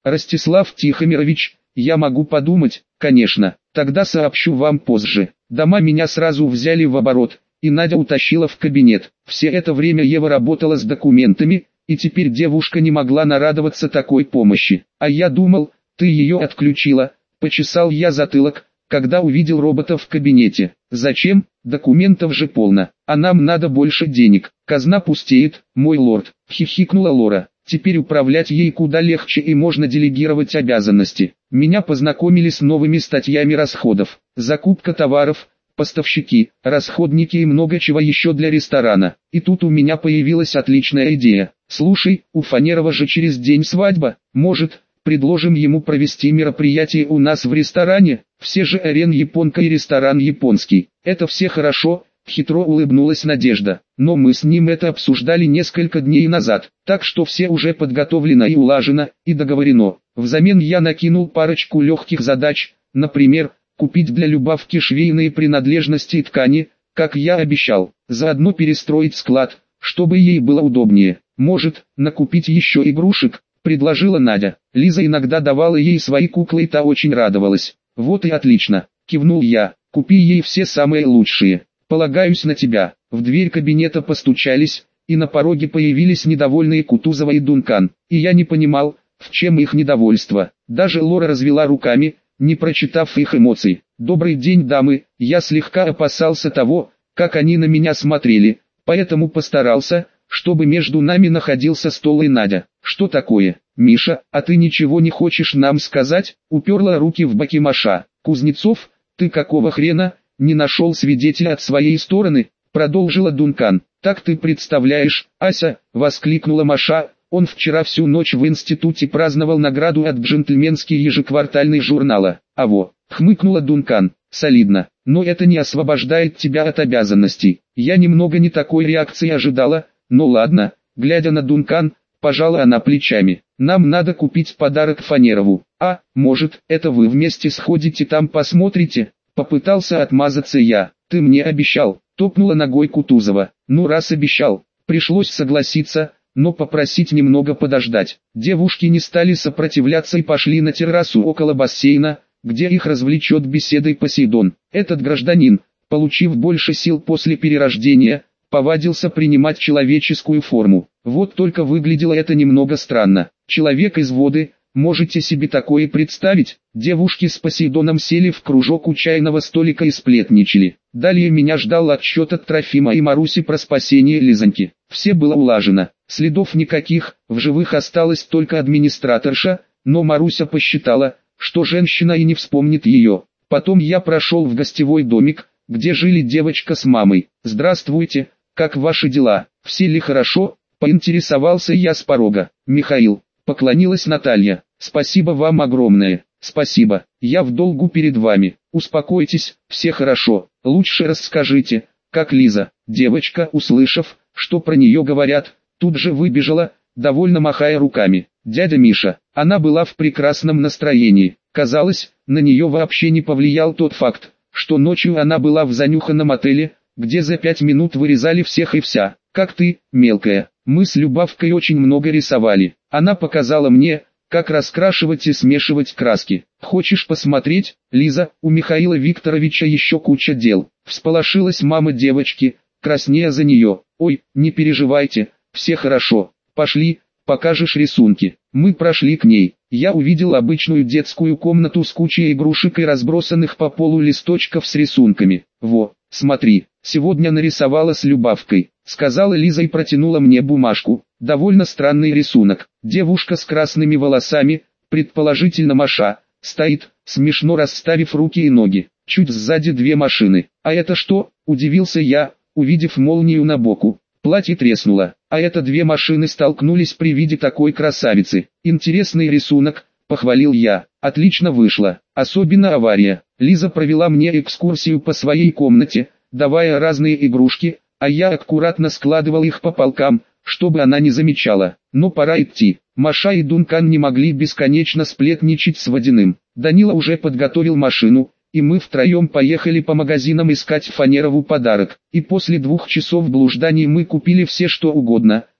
Ростислав Тихомирович, я могу подумать, конечно, тогда сообщу вам позже. Дома меня сразу взяли в оборот, и Надя утащила в кабинет. Все это время Ева работала с документами, и теперь девушка не могла нарадоваться такой помощи. А я думал, ты ее отключила, почесал я затылок, когда увидел робота в кабинете. Зачем? Документов же полно, а нам надо больше денег. Казна пустеет, мой лорд, хихикнула Лора. Теперь управлять ей куда легче и можно делегировать обязанности. Меня познакомили с новыми статьями расходов. Закупка товаров, поставщики, расходники и много чего еще для ресторана. И тут у меня появилась отличная идея. Слушай, у Фанерова же через день свадьба. Может, предложим ему провести мероприятие у нас в ресторане? Все же арен японка и ресторан японский. Это все хорошо. Хитро улыбнулась Надежда, но мы с ним это обсуждали несколько дней назад, так что все уже подготовлено и улажено, и договорено. Взамен я накинул парочку легких задач, например, купить для Любавки швейные принадлежности и ткани, как я обещал, заодно перестроить склад, чтобы ей было удобнее. Может, накупить еще игрушек, предложила Надя. Лиза иногда давала ей свои куклы и та очень радовалась. Вот и отлично, кивнул я, купи ей все самые лучшие. Полагаюсь на тебя. В дверь кабинета постучались, и на пороге появились недовольные Кутузова и Дункан. И я не понимал, в чем их недовольство. Даже Лора развела руками, не прочитав их эмоций. «Добрый день, дамы». Я слегка опасался того, как они на меня смотрели, поэтому постарался, чтобы между нами находился стол и Надя. «Что такое, Миша, а ты ничего не хочешь нам сказать?» Уперла руки в боки Маша. «Кузнецов, ты какого хрена не нашел свидетеля от своей стороны?» Продолжила Дункан. «Так ты представляешь, Ася», воскликнула Маша, «он вчера всю ночь в институте праздновал награду от джентльменский ежеквартальный журнала». «Аво», хмыкнула Дункан, «солидно, но это не освобождает тебя от обязанностей». Я немного не такой реакции ожидала, но ладно, глядя на Дункан, пожала она плечами. «Нам надо купить подарок Фанерову. А, может, это вы вместе сходите там посмотрите?» Попытался отмазаться я. «Ты мне обещал», топнула ногой Кутузова. «Ну раз обещал, пришлось согласиться, но попросить немного подождать». Девушки не стали сопротивляться и пошли на террасу около бассейна, где их развлечет беседой Посейдон. Этот гражданин, получив больше сил после перерождения, повадился принимать человеческую форму. Вот только выглядело это немного странно. Человек из воды, можете себе такое представить? Девушки с Посейдоном сели в кружок у чайного столика и сплетничали. Далее меня ждал отчет от Трофима и Маруси про спасение Лизоньки. Все было улажено, следов никаких, в живых осталась только администраторша, но Маруся посчитала, что женщина и не вспомнит ее. Потом я прошел в гостевой домик, где жили девочка с мамой. «Здравствуйте, как ваши дела? Все ли хорошо?» — поинтересовался я с порога. «Михаил», — поклонилась Наталья, — «спасибо вам огромное». «Спасибо, я в долгу перед вами. Успокойтесь, все хорошо. Лучше расскажите, как Лиза». Девочка, услышав, что про нее говорят, тут же выбежала, довольно махая руками. «Дядя Миша». Она была в прекрасном настроении. Казалось, на нее вообще не повлиял тот факт, что ночью она была в занюханном отеле, где за 5 минут вырезали всех и вся. «Как ты, мелкая?» Мы с Любавкой очень много рисовали. Она показала мне, как раскрашивать и смешивать краски. «Хочешь посмотреть, Лиза, у Михаила Викторовича еще куча дел». Всполошилась мама девочки, краснея за нее. «Ой, не переживайте, все хорошо. Пошли, покажешь рисунки». Мы прошли к ней. Я увидел обычную детскую комнату с кучей игрушек и разбросанных по полу листочков с рисунками. «Во, смотри, сегодня нарисовала с Любавкой», — сказала Лиза и протянула мне бумажку. Довольно странный рисунок. Девушка с красными волосами, предположительно Маша, стоит, смешно расставив руки и ноги. Чуть сзади 2 машины. «А это что?» — удивился я, увидев молнию на боку. Платье треснуло, а это 2 машины столкнулись при виде такой красавицы. «Интересный рисунок», — похвалил я. «Отлично вышло, особенно авария». Лиза провела мне экскурсию по своей комнате, давая разные игрушки, а я аккуратно складывал их по полкам, чтобы она не замечала. Но пора идти. Маша и Дункан не могли бесконечно сплетничать с Водяным. Данила уже подготовил машину, и мы втроем поехали по магазинам искать Фанерову подарок. И после 2 часов блужданий мы купили все что угодно,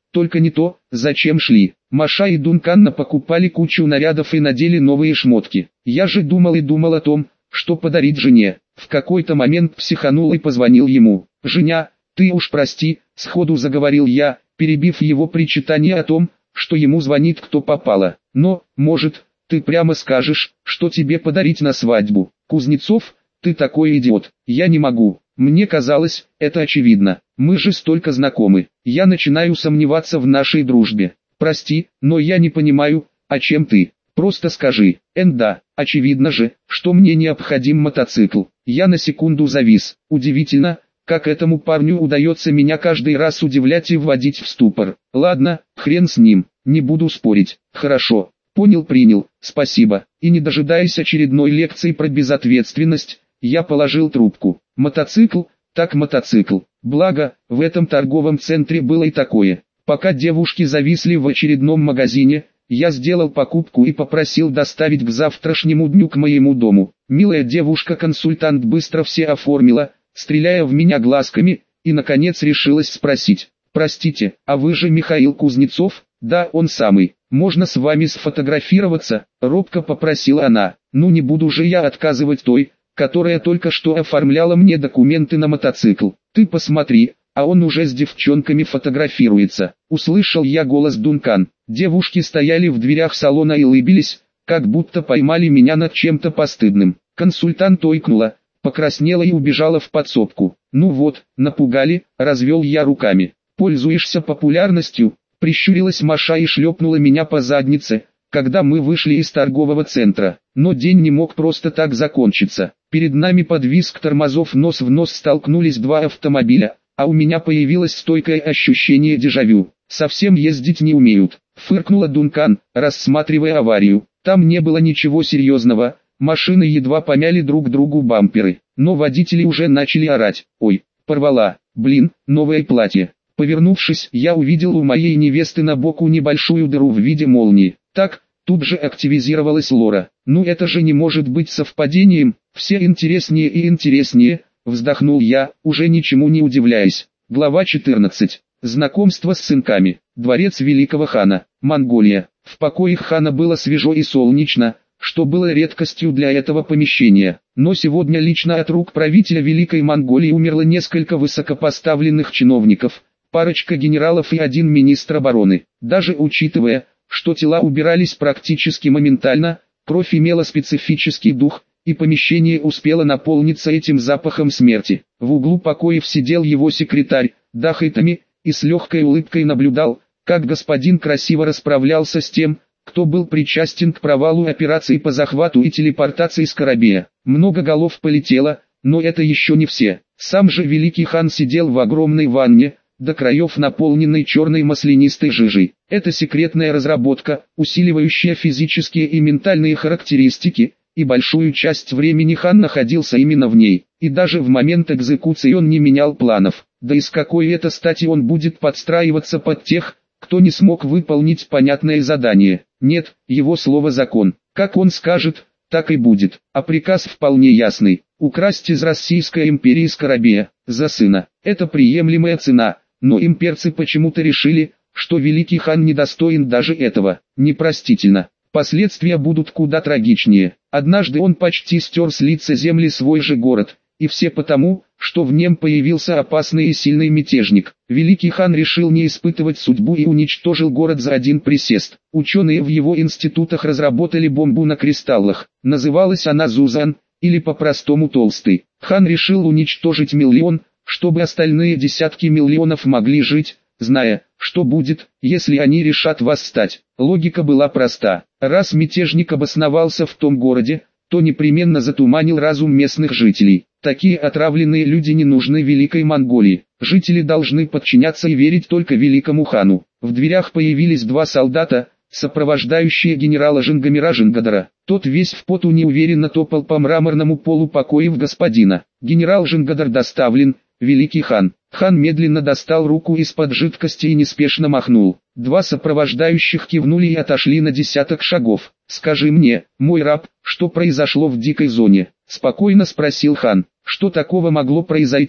только не то, зачем шли. Маша и Дункан покупали кучу нарядов и надели новые шмотки. Я же думал и думал о том, что подарить жене. В какой-то момент психанул и позвонил ему. «Женя, ты уж прости», — сходу заговорил я, перебив его причитание о том, что ему звонит кто попало. «Но, может, ты прямо скажешь, что тебе подарить на свадьбу?» «Кузнецов, ты такой идиот». «Я не могу. Мне казалось, это очевидно. Мы же столько знакомы. Я начинаю сомневаться в нашей дружбе. Прости, но я не понимаю, о чем ты. Просто скажи». Да, очевидно же, что мне необходим мотоцикл». Я на секунду завис. Удивительно, как этому парню удается меня каждый раз удивлять и вводить в ступор. Ладно, хрен с ним, не буду спорить. Хорошо, понял, принял, спасибо. И не дожидаясь очередной лекции про безответственность, я положил трубку. Мотоцикл, так мотоцикл. Благо, в этом торговом центре было и такое. Пока девушки зависли в очередном магазине, я сделал покупку и попросил доставить к завтрашнему дню к моему дому. Милая девушка-консультант быстро все оформила, стреляя в меня глазками, и наконец решилась спросить: «Простите, а вы же Михаил Кузнецов?» «Да, он самый. Можно с вами сфотографироваться?» — робко попросила она. «Ну не буду же я отказывать той, которая только что оформляла мне документы на мотоцикл. Ты посмотри, а он уже с девчонками фотографируется». Услышал я голос Дункан. Девушки стояли в дверях салона и улыбились, как будто поймали меня над чем-то постыдным. Консультант ойкнула, покраснела и убежала в подсобку. «Ну вот, напугали», — развел я руками. «Пользуешься популярностью?» — прищурилась Маша и шлепнула меня по заднице, когда мы вышли из торгового центра. Но день не мог просто так закончиться. Перед нами под визг тормозов нос в нос столкнулись два автомобиля, а у меня появилось стойкое ощущение дежавю. «Совсем ездить не умеют», — фыркнула Дункан, рассматривая аварию. Там не было ничего серьезного, машины едва помяли друг другу бамперы, но водители уже начали орать. «Ой, порвала, блин, новое платье». Повернувшись, я увидел у моей невесты на боку небольшую дыру в виде молнии. Так, тут же активизировалась Лора. «Ну это же не может быть совпадением, все интереснее и интереснее», — вздохнул я, уже ничему не удивляясь. Глава 14. Знакомство с сынками. Дворец великого хана. Монголия. В покоях хана было свежо и солнечно, что было редкостью для этого помещения. Но сегодня лично от рук правителя Великой Монголии умерло несколько высокопоставленных чиновников, парочка генералов и один министр обороны. Даже учитывая, что тела убирались практически моментально, кровь имела специфический дух, и помещение успело наполниться этим запахом смерти. В углу покоев сидел его секретарь, Дахайтами, и с легкой улыбкой наблюдал, как господин красиво расправлялся с тем, кто был причастен к провалу операции по захвату и телепортации Скоробея. Много голов полетело, но это еще не все. Сам же великий хан сидел в огромной ванне, до краев наполненной черной маслянистой жижей. Это секретная разработка, усиливающая физические и ментальные характеристики, и большую часть времени хан находился именно в ней. И даже в момент экзекуции он не менял планов. Да и с какой это стати он будет подстраиваться под тех, кто не смог выполнить понятное задание? Нет, его слово закон. Как он скажет, так и будет. А приказ вполне ясный. Украсть из Российской империи Скоробея, за сына. Это приемлемая цена, но имперцы почему-то решили, что великий хан недостоин даже этого. Непростительно. Последствия будут куда трагичнее. Однажды он почти стер с лица земли свой же город, и все потому, что в нем появился опасный и сильный мятежник. Великий хан решил не испытывать судьбу и уничтожил город за один присест. Ученые в его институтах разработали бомбу на кристаллах. Называлась она Зузан, или по-простому Толстый. Хан решил уничтожить миллион, чтобы остальные десятки миллионов могли жить, зная, что будет, если они решат восстать. Логика была проста. Раз мятежник обосновался в том городе, то непременно затуманил разум местных жителей. Такие отравленные люди не нужны Великой Монголии. Жители должны подчиняться и верить только великому хану. В дверях появились два солдата, сопровождающие генерала Жингамира Жингадара. Тот весь в поту неуверенно топал по мраморному полу покоев господина. Генерал Жингадар доставлен, великий хан. Хан медленно достал руку из-под жидкости и неспешно махнул. Два сопровождающих кивнули и отошли на десяток шагов. «Скажи мне, мой раб, что произошло в дикой зоне?» — спокойно спросил хан. «Что такого могло произойти,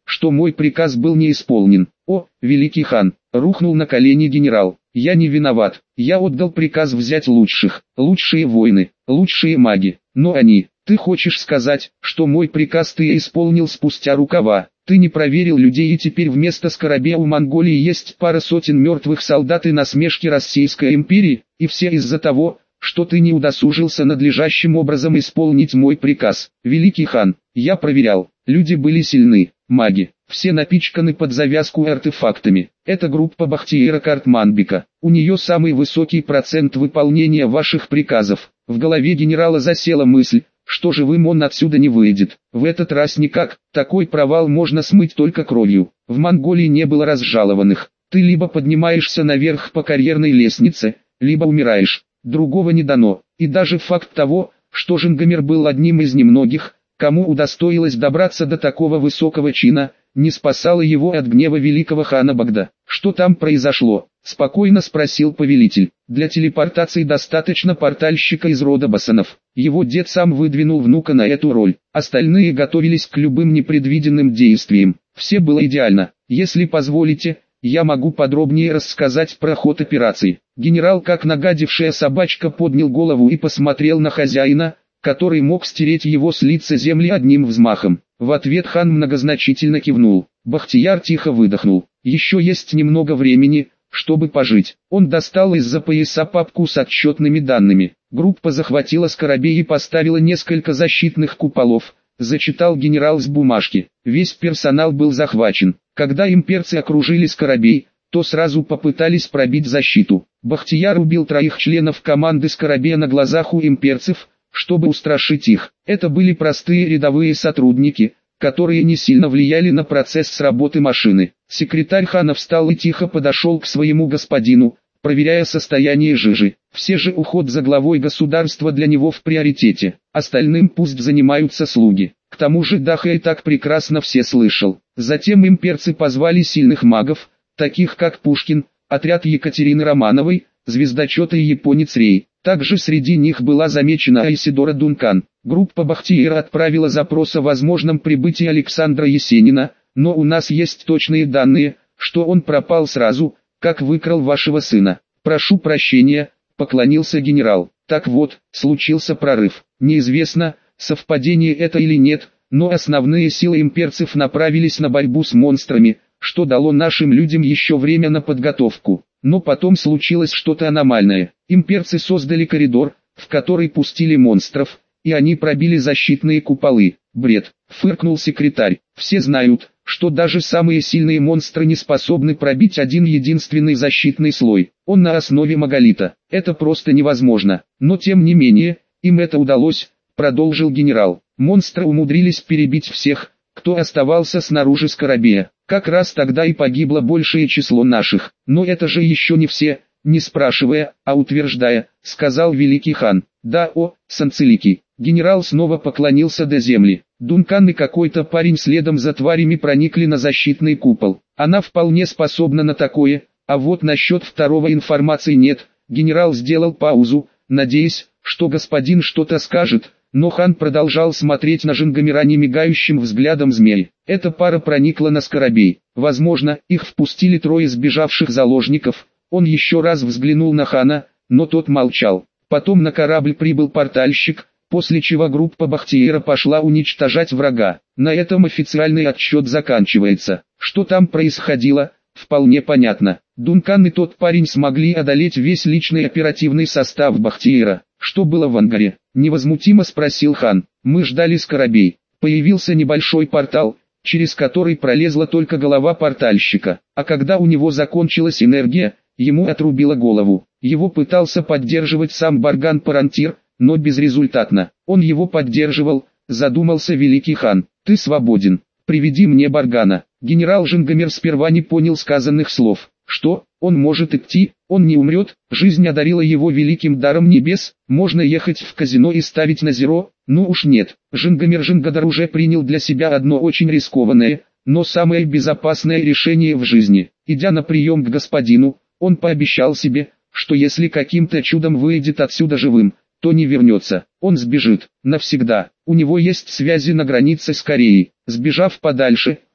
что мой приказ был не исполнен. О, великий хан, рухнул на колени генерал. Я не виноват, я отдал приказ взять лучших, лучшие воины, лучшие маги, но они... Ты хочешь сказать, что мой приказ ты исполнил спустя рукава? Ты не проверил людей и теперь вместо скоробея у Монголии есть пара сотен мертвых солдат и насмешки Российской империи, и все из-за того, что ты не удосужился надлежащим образом исполнить мой приказ. Великий хан, я проверял, люди были сильны, маги, все напичканы под завязку артефактами. Это группа Бахтиера Картманбека, у нее самый высокий процент выполнения ваших приказов. В голове генерала засела мысль, что живым он отсюда не выйдет. В этот раз никак, такой провал можно смыть только кровью. В Монголии не было разжалованных. Ты либо поднимаешься наверх по карьерной лестнице, либо умираешь. Другого не дано. И даже факт того, что Жингамир был одним из немногих, кому удостоилось добраться до такого высокого чина, не спасало его от гнева великого хана Богда. Что там произошло? Спокойно спросил повелитель. Для телепортации достаточно портальщика из рода Басанов. Его дед сам выдвинул внука на эту роль. Остальные готовились к любым непредвиденным действиям. Все было идеально. Если позволите, я могу подробнее рассказать про ход операции. Генерал, как нагадившая собачка, поднял голову и посмотрел на хозяина, который мог стереть его с лица земли одним взмахом. В ответ хан многозначительно кивнул. Бахтияр тихо выдохнул. Еще есть немного времени, чтобы пожить. Он достал из-за пояса папку с отчетными данными. Группа захватила скоробей и поставила несколько защитных куполов, зачитал генерал с бумажки. Весь персонал был захвачен. Когда имперцы окружили скоробей, то сразу попытались пробить защиту. Бахтияр убил 3 членов команды скоробея на глазах у имперцев, чтобы устрашить их. Это были простые рядовые сотрудники, которые не сильно влияли на процесс работы машины. Секретарь хана встал и тихо подошел к своему господину, проверяя состояние жижи. Все же уход за главой государства для него в приоритете. Остальным пусть занимаются слуги. К тому же Даха и так прекрасно все слышал. Затем имперцы позвали сильных магов, таких как Пушкин, отряд Екатерины Романовой, звездочет и японец Рей. Также среди них была замечена Айсидора Дункан. Группа Бахтиера отправила запрос о возможном прибытии Александра Есенина, но у нас есть точные данные, что он пропал сразу, как выкрал вашего сына. Прошу прощения, поклонился генерал. Так вот, случился прорыв. Неизвестно, совпадение это или нет, но основные силы имперцев направились на борьбу с монстрами, что дало нашим людям еще время на подготовку. Но потом случилось что-то аномальное. Имперцы создали коридор, в который пустили монстров, и они пробили защитные куполы. Бред, фыркнул секретарь. Все знают, что даже самые сильные монстры не способны пробить один единственный защитный слой. Он на основе маголита. Это просто невозможно. Но тем не менее, им это удалось, продолжил генерал. Монстры умудрились перебить всех, кто оставался снаружи скоробея. Как раз тогда и погибло большее число наших. Но это же еще не все, не спрашивая, а утверждая, сказал великий хан. Да, о, Санцеликий. Генерал снова поклонился до земли. Дункан и какой-то парень следом за тварями проникли на защитный купол. Она вполне способна на такое, а вот насчет второго информации нет. Генерал сделал паузу, надеясь, что господин что-то скажет, но хан продолжал смотреть на Жингамира немигающим взглядом змеи. Эта пара проникла на скоробей. Возможно, их впустили 3 сбежавших заложников. Он еще раз взглянул на хана, но тот молчал. Потом на корабль прибыл портальщик, после чего группа Бахтиера пошла уничтожать врага. На этом официальный отчет заканчивается. Что там происходило, вполне понятно. Дункан и тот парень смогли одолеть весь личный оперативный состав Бахтиера. Что было в ангаре? Невозмутимо спросил хан. Мы ждали скоробей. Появился небольшой портал, через который пролезла только голова портальщика. А когда у него закончилась энергия, ему отрубило голову. Его пытался поддерживать сам Барган Парантир, но безрезультатно. Он его поддерживал, задумался великий хан. Ты свободен. Приведи мне Баргана. Генерал Жингамир сперва не понял сказанных слов. Что? Он может идти, он не умрет, жизнь одарила его великим даром небес, можно ехать в казино и ставить на зеро, ну уж нет. Жингамир Жингадар уже принял для себя одно очень рискованное, но самое безопасное решение в жизни. Идя на прием к господину, он пообещал себе, что если каким-то чудом выйдет отсюда живым, то не вернется, он сбежит, навсегда. У него есть связи на границе с Кореей. Сбежав подальше,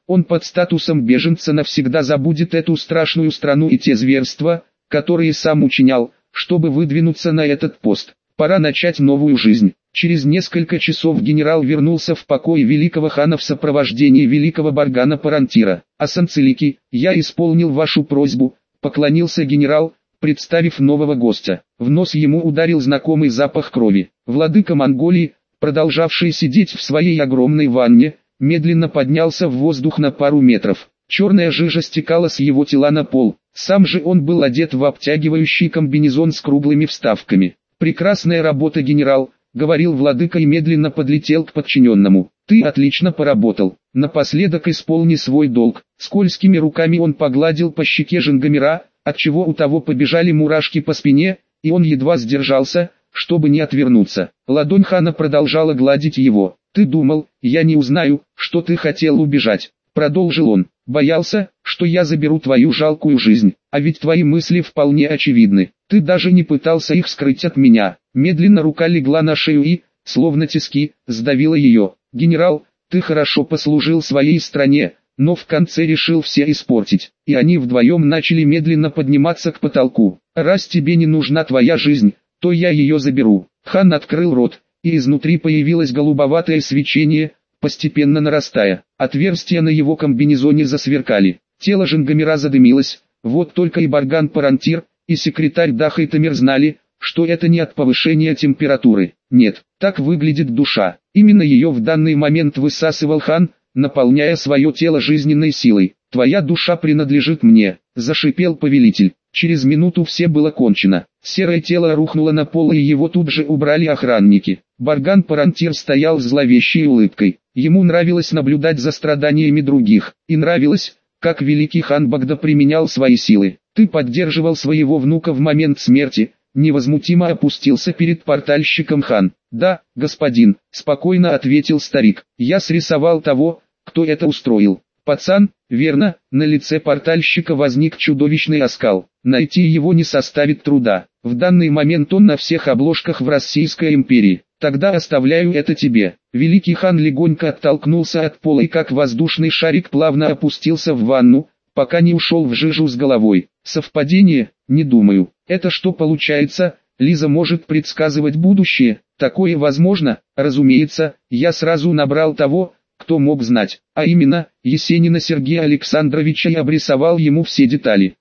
он под статусом беженца навсегда забудет эту страшную страну и те зверства, которые сам учинял, чтобы выдвинуться на этот пост. Пора начать новую жизнь. Через несколько часов генерал вернулся в покой великого хана в сопровождении великого Баргана Парантира. «Асанцелики, я исполнил вашу просьбу», — поклонился генерал, представив нового гостя. В нос ему ударил знакомый запах крови. Владыка Монголии, продолжавший сидеть в своей огромной ванне, медленно поднялся в воздух на пару метров. Черная жижа стекала с его тела на пол. Сам же он был одет в обтягивающий комбинезон с круглыми вставками. «Прекрасная работа, генерал», — говорил владыка и медленно подлетел к подчиненному. «Ты отлично поработал. Напоследок исполни свой долг». Скользкими руками он погладил по щеке Жангамира, отчего у того побежали мурашки по спине, и он едва сдержался, чтобы не отвернуться. Ладонь хана продолжала гладить его. «Ты думал, я не узнаю, что ты хотел убежать», — продолжил он. «Боялся, что я заберу твою жалкую жизнь, а ведь твои мысли вполне очевидны. Ты даже не пытался их скрыть от меня». Медленно рука легла на шею и, словно тиски, сдавила ее. «Генерал, ты хорошо послужил своей стране, но в конце решил все испортить». И они вдвоем начали медленно подниматься к потолку. «Раз тебе не нужна твоя жизнь, то я ее заберу». Хан открыл рот, и изнутри появилось голубоватое свечение, постепенно нарастая. Отверстия на его комбинезоне засверкали. Тело Жангамира задымилось. Вот только и Барган Парантир, и секретарь Даха Тамир знали, что это не от повышения температуры. Нет, так выглядит душа. Именно ее в данный момент высасывал хан, наполняя свое тело жизненной силой. «Твоя душа принадлежит мне», — зашипел повелитель. Через минуту все было кончено. Серое тело рухнуло на пол, и его тут же убрали охранники. Барган Парантир стоял с зловещей улыбкой. Ему нравилось наблюдать за страданиями других, и нравилось, как великий хан Багда применял свои силы. «Ты поддерживал своего внука в момент смерти», — невозмутимо опустился перед портальщиком хан. «Да, господин», — спокойно ответил старик. «Я срисовал того, кто это устроил». «Пацан, верно?» На лице портальщика возник чудовищный оскал. Найти его не составит труда. В данный момент он на всех обложках в Российской империи. «Тогда оставляю это тебе». Великий хан легонько оттолкнулся от пола и как воздушный шарик плавно опустился в ванну, пока не ушел в жижу с головой. Совпадение? Не думаю. Это что получается? Лиза может предсказывать будущее? Такое возможно? Разумеется, я сразу набрал того, кто мог знать, а именно, Есенина Сергея Александровича, и обрисовал ему все детали.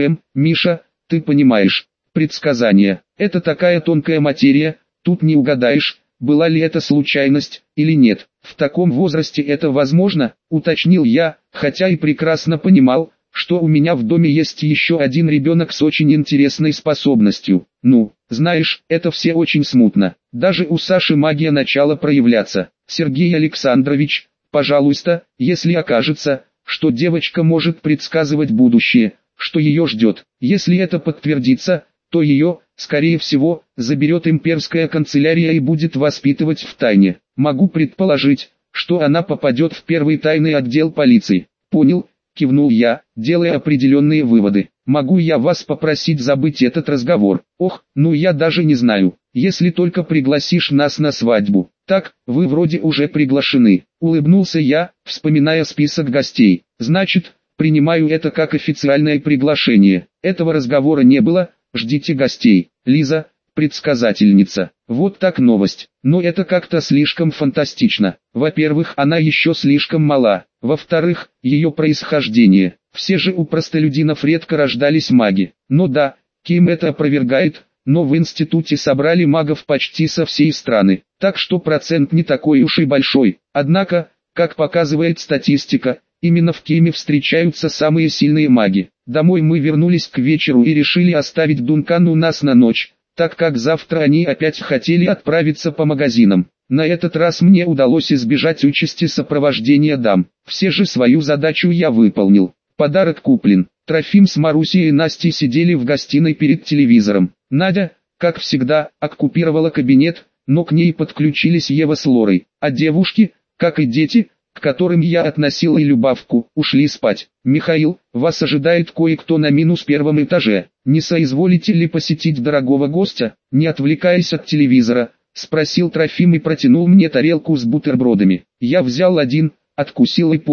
Миша, ты понимаешь, предсказание – это такая тонкая материя, тут не угадаешь, была ли это случайность или нет. В таком возрасте это возможно, уточнил я, хотя и прекрасно понимал, что у меня в доме есть еще один ребенок с очень интересной способностью. Ну, знаешь, это все очень смутно. Даже у Саши магия начала проявляться. Сергей Александрович, пожалуйста, если окажется, что девочка может предсказывать будущее, что ее ждет, если это подтвердится, то ее, скорее всего, заберет имперская канцелярия и будет воспитывать в тайне. Могу предположить, что она попадет в первый тайный отдел полиции. Понял, кивнул я, делая определенные выводы. Могу я вас попросить забыть этот разговор? Ох, ну я даже не знаю, если только пригласишь нас на свадьбу. Так, вы вроде уже приглашены. Улыбнулся я, вспоминая список гостей. Значит, принимаю это как официальное приглашение. Этого разговора не было. Ждите гостей. Лиза, предсказательница. Вот так новость. Но это как-то слишком фантастично. Во-первых, она еще слишком мала. Во-вторых, ее происхождение. Все же у простолюдинов редко рождались маги. Но да, Ким это опровергает, но в институте собрали магов почти со всей страны. Так что процент не такой уж и большой. Однако, как показывает статистика, именно в Киме встречаются самые сильные маги. Домой мы вернулись к вечеру и решили оставить Дункан у нас на ночь, так как завтра они опять хотели отправиться по магазинам. На этот раз мне удалось избежать участи сопровождения дам. Все же свою задачу я выполнил. Подарок куплен. Трофим с Марусей и Настей сидели в гостиной перед телевизором. Надя, как всегда, оккупировала кабинет, но к ней подключились Ева с Лорой. А девушки, как и дети, к которым я относил и Любавку, ушли спать. «Михаил, вас ожидает кое-кто на -1 этаже. Не соизволите ли посетить дорогого гостя?» Не отвлекаясь от телевизора, спросил Трофим и протянул мне тарелку с бутербродами. Я взял один, откусил и понял,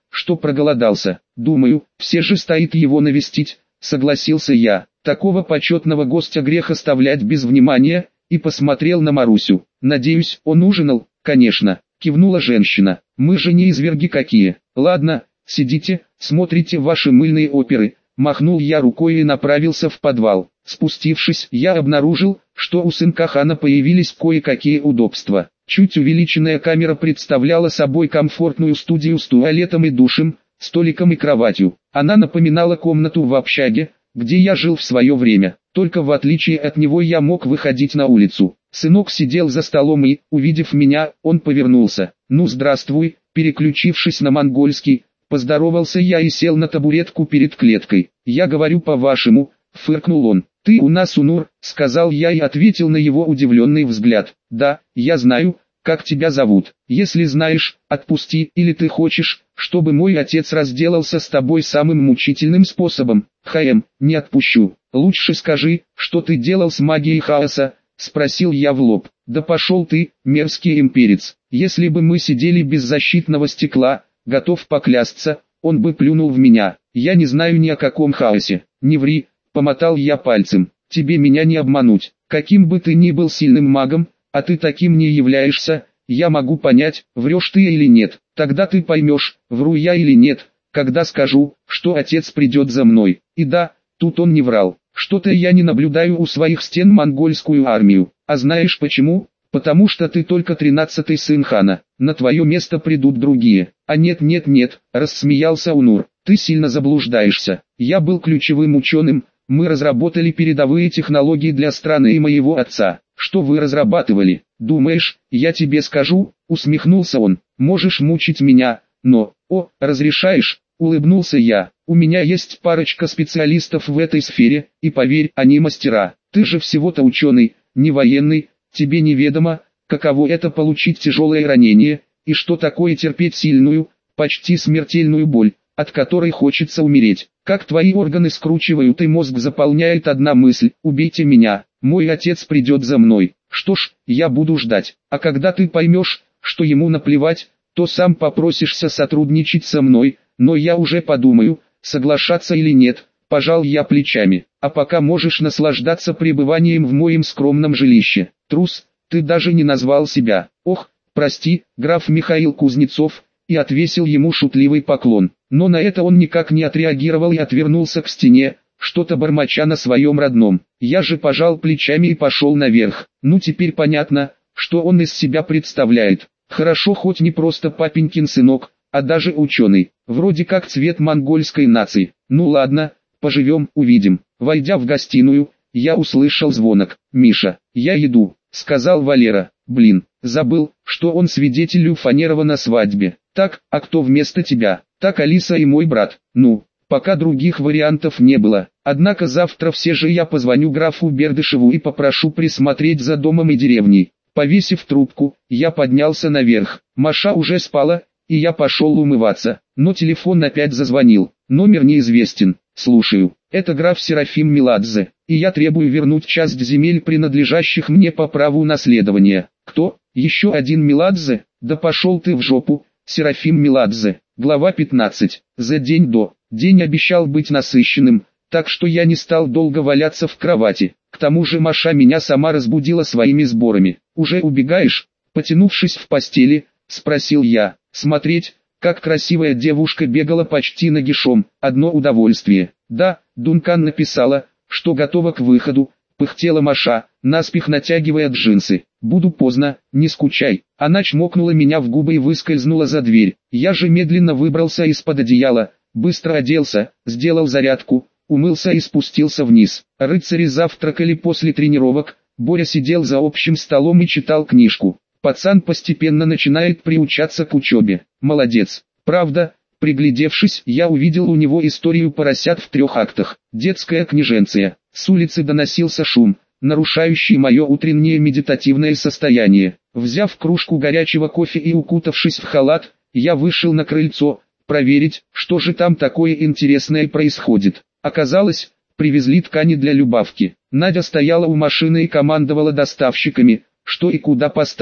что проголодался. Думаю, все же стоит его навестить, согласился я. Такого почетного гостя грех оставлять без внимания, и посмотрел на Марусю. Надеюсь, он ужинал? Конечно, кивнула женщина. Мы же не изверги какие. Ладно, сидите, смотрите ваши мыльные оперы. Махнул я рукой и направился в подвал. Спустившись, я обнаружил, что у сынка хана появились кое-какие удобства. Чуть увеличенная камера представляла собой комфортную студию с туалетом и душем, столиком и кроватью. Она напоминала комнату в общаге, где я жил в свое время. Только в отличие от него я мог выходить на улицу. Сынок сидел за столом и, увидев меня, он повернулся. «Ну здравствуй», переключившись на монгольский, поздоровался я и сел на табуретку перед клеткой. «Я говорю по-вашему», фыркнул он. «Ты у нас Унур», сказал я и ответил на его удивленный взгляд. «Да, я знаю, как тебя зовут. Если знаешь, отпусти, или ты хочешь, чтобы мой отец разделался с тобой самым мучительным способом?» Не отпущу. Лучше скажи, что ты делал с магией хаоса?» Спросил я в лоб. «Да пошел ты, мерзкий имперец. Если бы мы сидели без защитного стекла, готов поклясться, он бы плюнул в меня. Я не знаю ни о каком хаосе». «Не ври», помотал я пальцем. «Тебе меня не обмануть. Каким бы ты ни был сильным магом, а ты таким не являешься, я могу понять, врешь ты или нет. Тогда ты поймешь, вру я или нет, когда скажу, что отец придет за мной». И да, тут он не врал. Что-то я не наблюдаю у своих стен монгольскую армию. А знаешь почему? Потому что ты только 13-й сын хана. На твое место придут другие. А нет, рассмеялся Унур. Ты сильно заблуждаешься. Я был ключевым ученым. Мы разработали передовые технологии для страны и моего отца. Что вы разрабатывали? Думаешь, я тебе скажу? Усмехнулся он. Можешь мучить меня, но... разрешаешь? Улыбнулся я. У меня есть парочка специалистов в этой сфере, и поверь, они мастера. Ты же всего-то ученый, не военный, тебе неведомо, каково это получить тяжелое ранение, и что такое терпеть сильную, почти смертельную боль, от которой хочется умереть. Как твои органы скручивают и мозг заполняет одна мысль: убейте меня, мой отец придет за мной. Что ж, я буду ждать. А когда ты поймешь, что ему наплевать, то сам попросишься сотрудничать со мной, но я уже подумаю, соглашаться или нет. Пожал я плечами. А пока можешь наслаждаться пребыванием в моем скромном жилище. Трус, ты даже не назвал себя. Ох, прости, граф Михаил Кузнецов, и отвесил ему шутливый поклон. Но на это он никак не отреагировал и отвернулся к стене, что-то бормоча на своем родном. Я же пожал плечами и пошел наверх. Ну теперь понятно, что он из себя представляет. Хорошо, хоть не просто папенькин сынок, а даже ученый. Вроде как цвет монгольской нации. Ну ладно, поживем, увидим. Войдя в гостиную, я услышал звонок. «Миша, я иду», — сказал Валера. «Блин, забыл, что он свидетель у Фанерова на свадьбе. Так, а кто вместо тебя?» «Так Алиса и мой брат». «Ну, пока других вариантов не было. Однако завтра все же я позвоню графу Бердышеву и попрошу присмотреть за домом и деревней». Повесив трубку, я поднялся наверх. Маша уже спала, и я пошел умываться. Но телефон опять зазвонил. Номер неизвестен. «Слушаю. Это граф Серафим Меладзе, и я требую вернуть часть земель, принадлежащих мне по праву наследования». «Кто? Еще один Меладзе? Да пошел ты в жопу, Серафим Меладзе». Глава 15. За день до. День обещал быть насыщенным, так что я не стал долго валяться в кровати. К тому же Маша меня сама разбудила своими сборами. «Уже убегаешь?» Потянувшись в постели, спросил я. Смотреть, как красивая девушка бегала почти нагишом, одно удовольствие. «Да, Дункан написала, что готова к выходу», пыхтела Маша, наспех натягивая джинсы. «Буду поздно, не скучай». Она чмокнула меня в губы и выскользнула за дверь. Я же медленно выбрался из-под одеяла, быстро оделся, сделал зарядку, умылся и спустился вниз. Рыцари завтракали после тренировок, Боря сидел за общим столом и читал книжку. Пацан постепенно начинает приучаться к учебе. Молодец. Правда, приглядевшись, я увидел у него историю поросят в 3 актах. Детская книженция. С улицы доносился шум, нарушающий мое утреннее медитативное состояние. Взяв кружку горячего кофе и укутавшись в халат, я вышел на крыльцо, проверить, что же там такое интересное происходит. Оказалось, привезли ткани для Любавки. Надя стояла у машины и командовала доставщиками, что и куда поставить.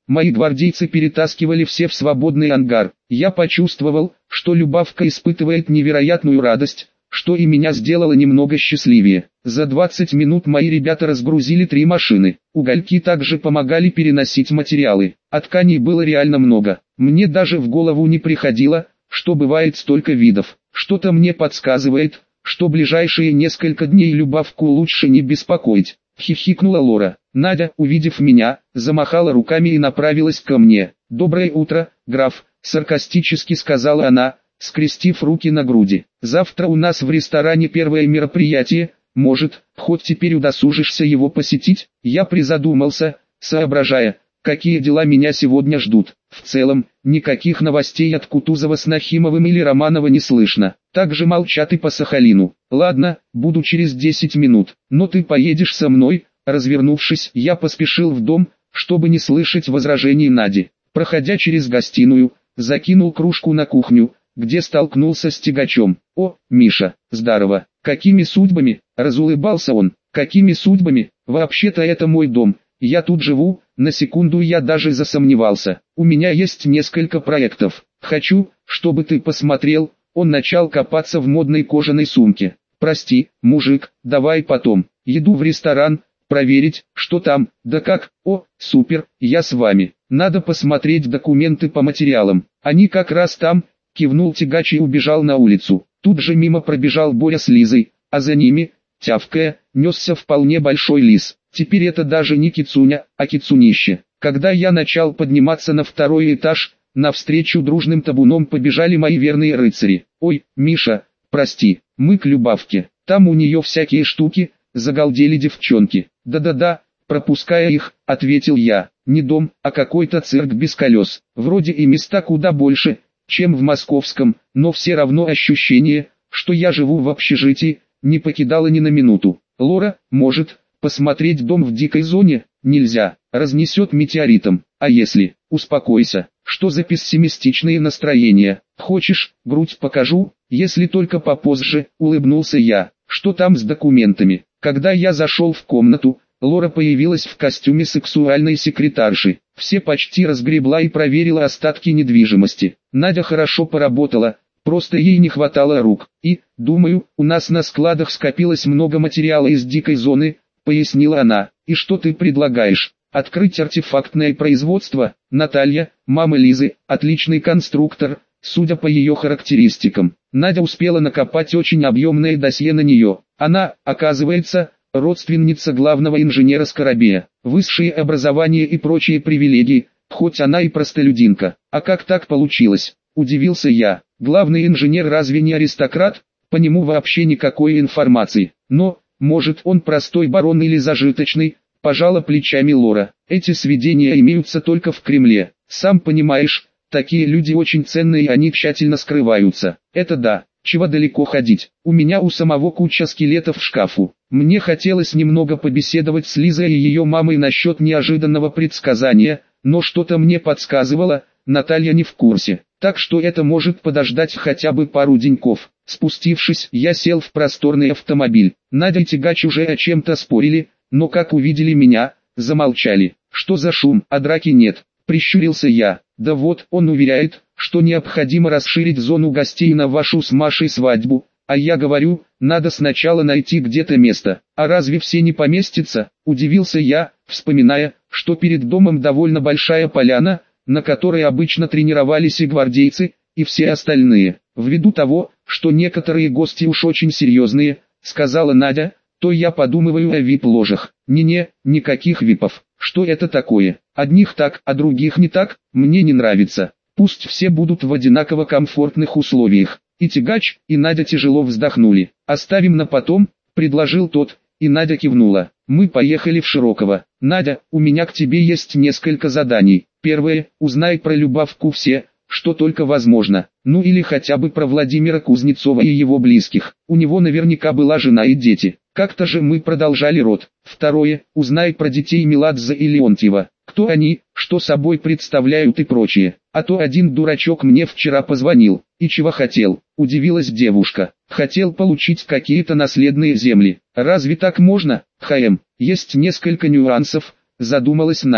Мои гвардейцы перетаскивали все в свободный ангар. Я почувствовал, что Любавка испытывает невероятную радость, что и меня сделало немного счастливее. За 20 минут мои ребята разгрузили 3 машины. Угольки также помогали переносить материалы, а тканей было реально много. Мне даже в голову не приходило, что бывает столько видов. Что-то мне подсказывает, что ближайшие несколько дней Любавку лучше не беспокоить. Хихикнула Лора. Надя, увидев меня, замахала руками и направилась ко мне. «Доброе утро, граф», — саркастически сказала она, скрестив руки на груди. «Завтра у нас в ресторане первое мероприятие, может, хоть теперь удосужишься его посетить?» Я призадумался, соображая, какие дела меня сегодня ждут. В целом, никаких новостей от Кутузова с Нахимовым или Романова не слышно. Также молчат и по Сахалину. «Ладно, буду через 10 минут, но ты поедешь со мной». Развернувшись, я поспешил в дом, чтобы не слышать возражений Нади. Проходя через гостиную, закинул кружку на кухню, где столкнулся с тягачом. «О, Миша, здорово! Какими судьбами?» – разулыбался он. «Какими судьбами? Вообще-то это мой дом, я тут живу». На секунду я даже засомневался. «У меня есть несколько проектов. Хочу, чтобы ты посмотрел». Он начал копаться в модной кожаной сумке. «Прости, мужик, давай потом. Еду в ресторан, проверить, что там, да как. О, супер, я с вами. Надо посмотреть документы по материалам. Они как раз там». Кивнул тягач и убежал на улицу. Тут же мимо пробежал Боря с Лизой, а за ними, тявкая, несся вполне большой лис. Теперь это даже не кицуня, а кицунище. Когда я начал подниматься на второй этаж, навстречу дружным табуном побежали мои верные рыцари. «Ой, Миша, прости, мы к Любавке, там у нее всякие штуки», загалдели девчонки. «Да-да-да, пропуская их», ответил я. «Не дом, а какой-то цирк без колес. Вроде и места куда больше, чем в московском, но все равно ощущение, что я живу в общежитии, не покидало ни на минуту». «Лора, может, посмотреть дом в дикой зоне?» «Нельзя, разнесет метеоритом. А если?» «Успокойся, что за пессимистичные настроения? Хочешь, грудь покажу?» «Если только попозже», улыбнулся я. «Что там с документами?» Когда я зашел в комнату, Лора появилась в костюме сексуальной секретарши. Все почти разгребла и проверила остатки недвижимости. Надя хорошо поработала, просто ей не хватало рук. «И, думаю, у нас на складах скопилось много материала из дикой зоны», пояснила она. «И что ты предлагаешь? Открыть артефактное производство?» Наталья, мама Лизы, отличный конструктор, судя по ее характеристикам. Надя успела накопать очень объемное досье на нее. Она, оказывается, родственница главного инженера Скоробея. Высшее образование и прочие привилегии, хоть она и простолюдинка. «А как так получилось?» – удивился я. «Главный инженер разве не аристократ? По нему вообще никакой информации. Но, может, он простой барон или зажиточный?» – пожала плечами Лора. «Эти сведения имеются только в Кремле. Сам понимаешь, такие люди очень ценные и они тщательно скрываются». «Это да. Чего далеко ходить, у меня у самого куча скелетов в шкафу». Мне хотелось немного побеседовать с Лизой и ее мамой насчет неожиданного предсказания, но что-то мне подсказывало, Наталья не в курсе, так что это может подождать хотя бы пару деньков. Спустившись, я сел в просторный автомобиль. Надя и тягач уже о чем-то спорили, но как увидели меня, замолчали. «Что за шум, а драки нет?» – прищурился я. «Да вот, он уверяет, что необходимо расширить зону гостей на вашу с Машей свадьбу, а я говорю, надо сначала найти где-то место». «А разве все не поместятся?» – удивился я, вспоминая, что перед домом довольно большая поляна, на которой обычно тренировались и гвардейцы, и все остальные. «Ввиду того, что некоторые гости уж очень серьезные», – сказала Надя, – «то я подумываю о вип-ложах». «Не-не, никаких випов. Что это такое? Одних так, а других не так, мне не нравится. Пусть все будут в одинаково комфортных условиях». И тягач, и Надя тяжело вздохнули. «Оставим на потом», — предложил тот, и Надя кивнула. Мы поехали в Широково. «Надя, у меня к тебе есть несколько заданий. Первое, узнай про Любавку все, что только возможно. Ну или хотя бы про Владимира Кузнецова и его близких. У него наверняка была жена и дети. Как-то же мы продолжали род. Второе, узнай про детей Меладзе и Леонтьева. Кто они, что собой представляют и прочее. А то один дурачок мне вчера позвонил. И чего хотел?» – удивилась девушка. «Хотел получить какие-то наследные земли. Разве так можно?» «Есть несколько нюансов», – задумалась Надя.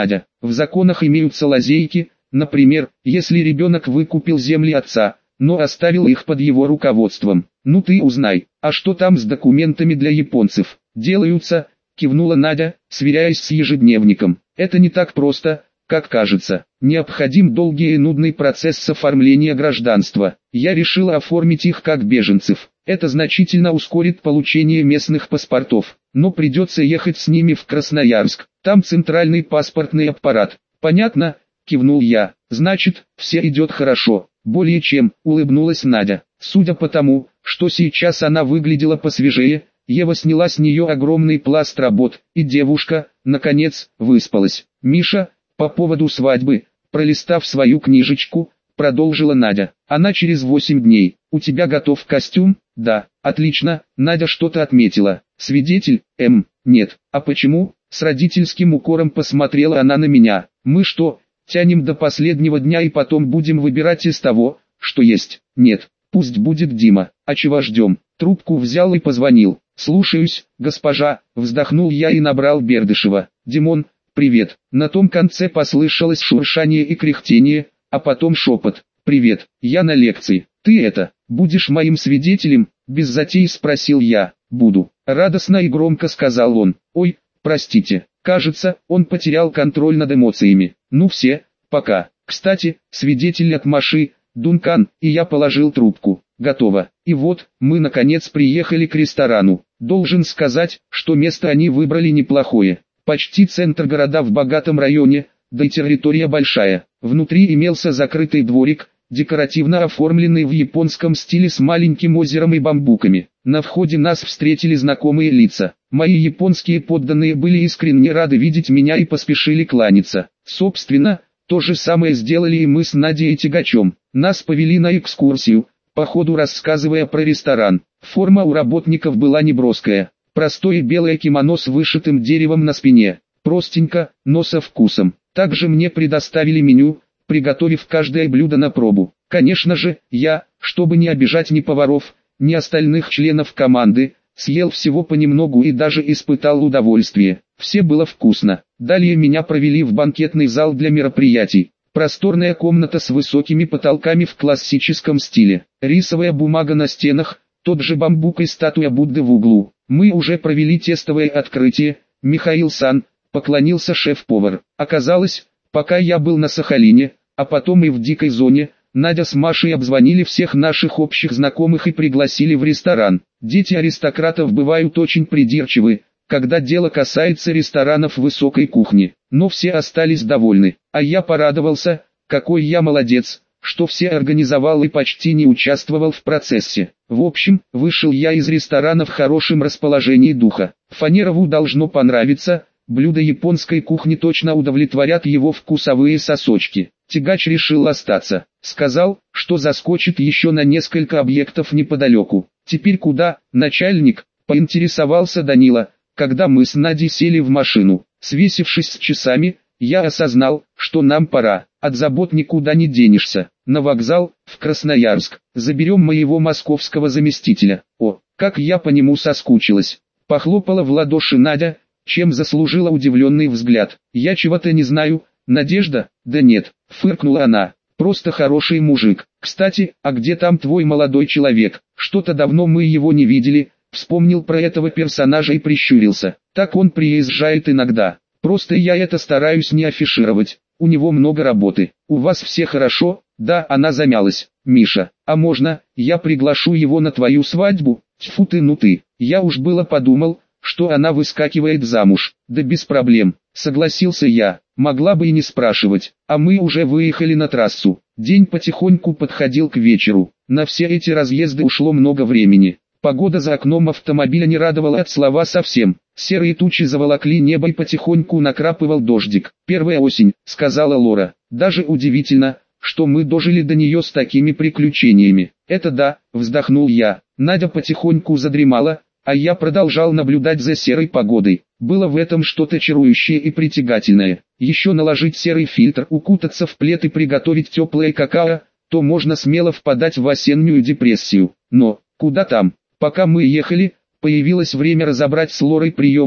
В законах имеются лазейки, например, если ребенок выкупил земли отца, но оставил их под его руководством. Ну ты узнай, а что там с документами для японцев? Делаются, кивнула Надя, сверяясь с ежедневником. Это не так просто, как кажется. Необходим долгий и нудный процесс оформления гражданства. Я решила оформить их как беженцев. Это значительно ускорит получение местных паспортов. Но придется ехать с ними в Красноярск. Там центральный паспортный аппарат. Понятно? Кивнул я. Значит, все идет хорошо. Более чем, улыбнулась Надя. Судя по тому, что сейчас она выглядела посвежее, Ева сняла с нее огромный пласт работ, и девушка, наконец, выспалась. «Миша, по поводу свадьбы», пролистав свою книжечку, продолжила Надя. «Она через 8 дней. У тебя готов костюм?» «Да». «Отлично», Надя что-то отметила. «Свидетель?» «Нет». «А почему?» С родительским укором посмотрела она на меня. «Мы что, тянем до последнего дня и потом будем выбирать из того, что есть?» «Нет, пусть будет Дима. А чего ждем?» Трубку взял и позвонил. «Слушаюсь, госпожа», вздохнул я и набрал Бердышева. «Димон, привет». На том конце послышалось шуршание и кряхтение, а потом шепот. «Привет, я на лекции. Ты будешь моим свидетелем?» Без затей спросил я. «Буду». Радостно и громко сказал он. «Ой, простите». Кажется, он потерял контроль над эмоциями. «Ну все, пока. Кстати, свидетель от Маши, Дункан», и я положил трубку. «Готово». И вот, мы наконец приехали к ресторану. Должен сказать, что место они выбрали неплохое. Почти центр города в богатом районе, да и территория большая. Внутри имелся закрытый дворик, декоративно оформленный в японском стиле с маленьким озером и бамбуками. На входе нас встретили знакомые лица. Мои японские подданные были искренне рады видеть меня и поспешили кланяться. Собственно, то же самое сделали и мы с Надей и Тягачом. Нас повели на экскурсию, по ходу рассказывая про ресторан. Форма у работников была неброская. Простое белое кимоно с вышитым деревом на спине. Простенько, но со вкусом. Также мне предоставили меню, приготовив каждое блюдо на пробу. Конечно же, я, чтобы не обижать ни поваров, ни остальных членов команды, съел всего понемногу и даже испытал удовольствие. Все было вкусно. Далее меня провели в банкетный зал для мероприятий. Просторная комната с высокими потолками в классическом стиле. Рисовая бумага на стенах, тот же бамбук и статуя Будды в углу. Мы уже провели тестовое открытие. Михаил-сан, поклонился шеф-повар. Оказалось, пока я был на Сахалине, а потом и в дикой зоне, Надя с Машей обзвонили всех наших общих знакомых и пригласили в ресторан. Дети аристократов бывают очень придирчивы, когда дело касается ресторанов высокой кухни. Но все остались довольны, а я порадовался, какой я молодец, что все организовал и почти не участвовал в процессе. В общем, вышел я из ресторана в хорошем расположении духа. Фанерову должно понравиться, блюда японской кухни точно удовлетворят его вкусовые сосочки. Тягач решил остаться. Сказал, что заскочит еще на несколько объектов неподалеку. «Теперь куда, начальник?» – поинтересовался Данила, когда мы с Надей сели в машину. Свесившись с часами, я осознал, что нам пора. От забот никуда не денешься. На вокзал, в Красноярск. Заберем моего московского заместителя. О, как я по нему соскучилась. Похлопала в ладоши Надя, чем заслужила удивленный взгляд. «Я чего-то не знаю, Надежда?» «Да нет», фыркнула она. «Просто хороший мужик. Кстати, а где там твой молодой человек? Что-то давно мы его не видели». Вспомнил про этого персонажа и прищурился. «Так он приезжает иногда. Просто я это стараюсь не афишировать. У него много работы. У вас все хорошо?» «Да», она замялась. «Миша, а можно, я приглашу его на твою свадьбу?» «Тьфу ты, ну ты». Я уж было подумал, что она выскакивает замуж. «Да без проблем», согласился я. Могла бы и не спрашивать. А мы уже выехали на трассу. День потихоньку подходил к вечеру. На все эти разъезды ушло много времени. Погода за окном автомобиля не радовала от слова совсем. Серые тучи заволокли небо и потихоньку накрапывал дождик. «Первая осень», — сказала Лора. «Даже удивительно, что мы дожили до нее с такими приключениями». «Это да», — вздохнул я. Надя потихоньку задремала, а я продолжал наблюдать за серой погодой. Было в этом что-то чарующее и притягательное. Еще наложить серый фильтр, укутаться в плед и приготовить теплое какао, то можно смело впадать в осеннюю депрессию. Но, куда там? Пока мы ехали, появилось время разобрать с Лорой приемы,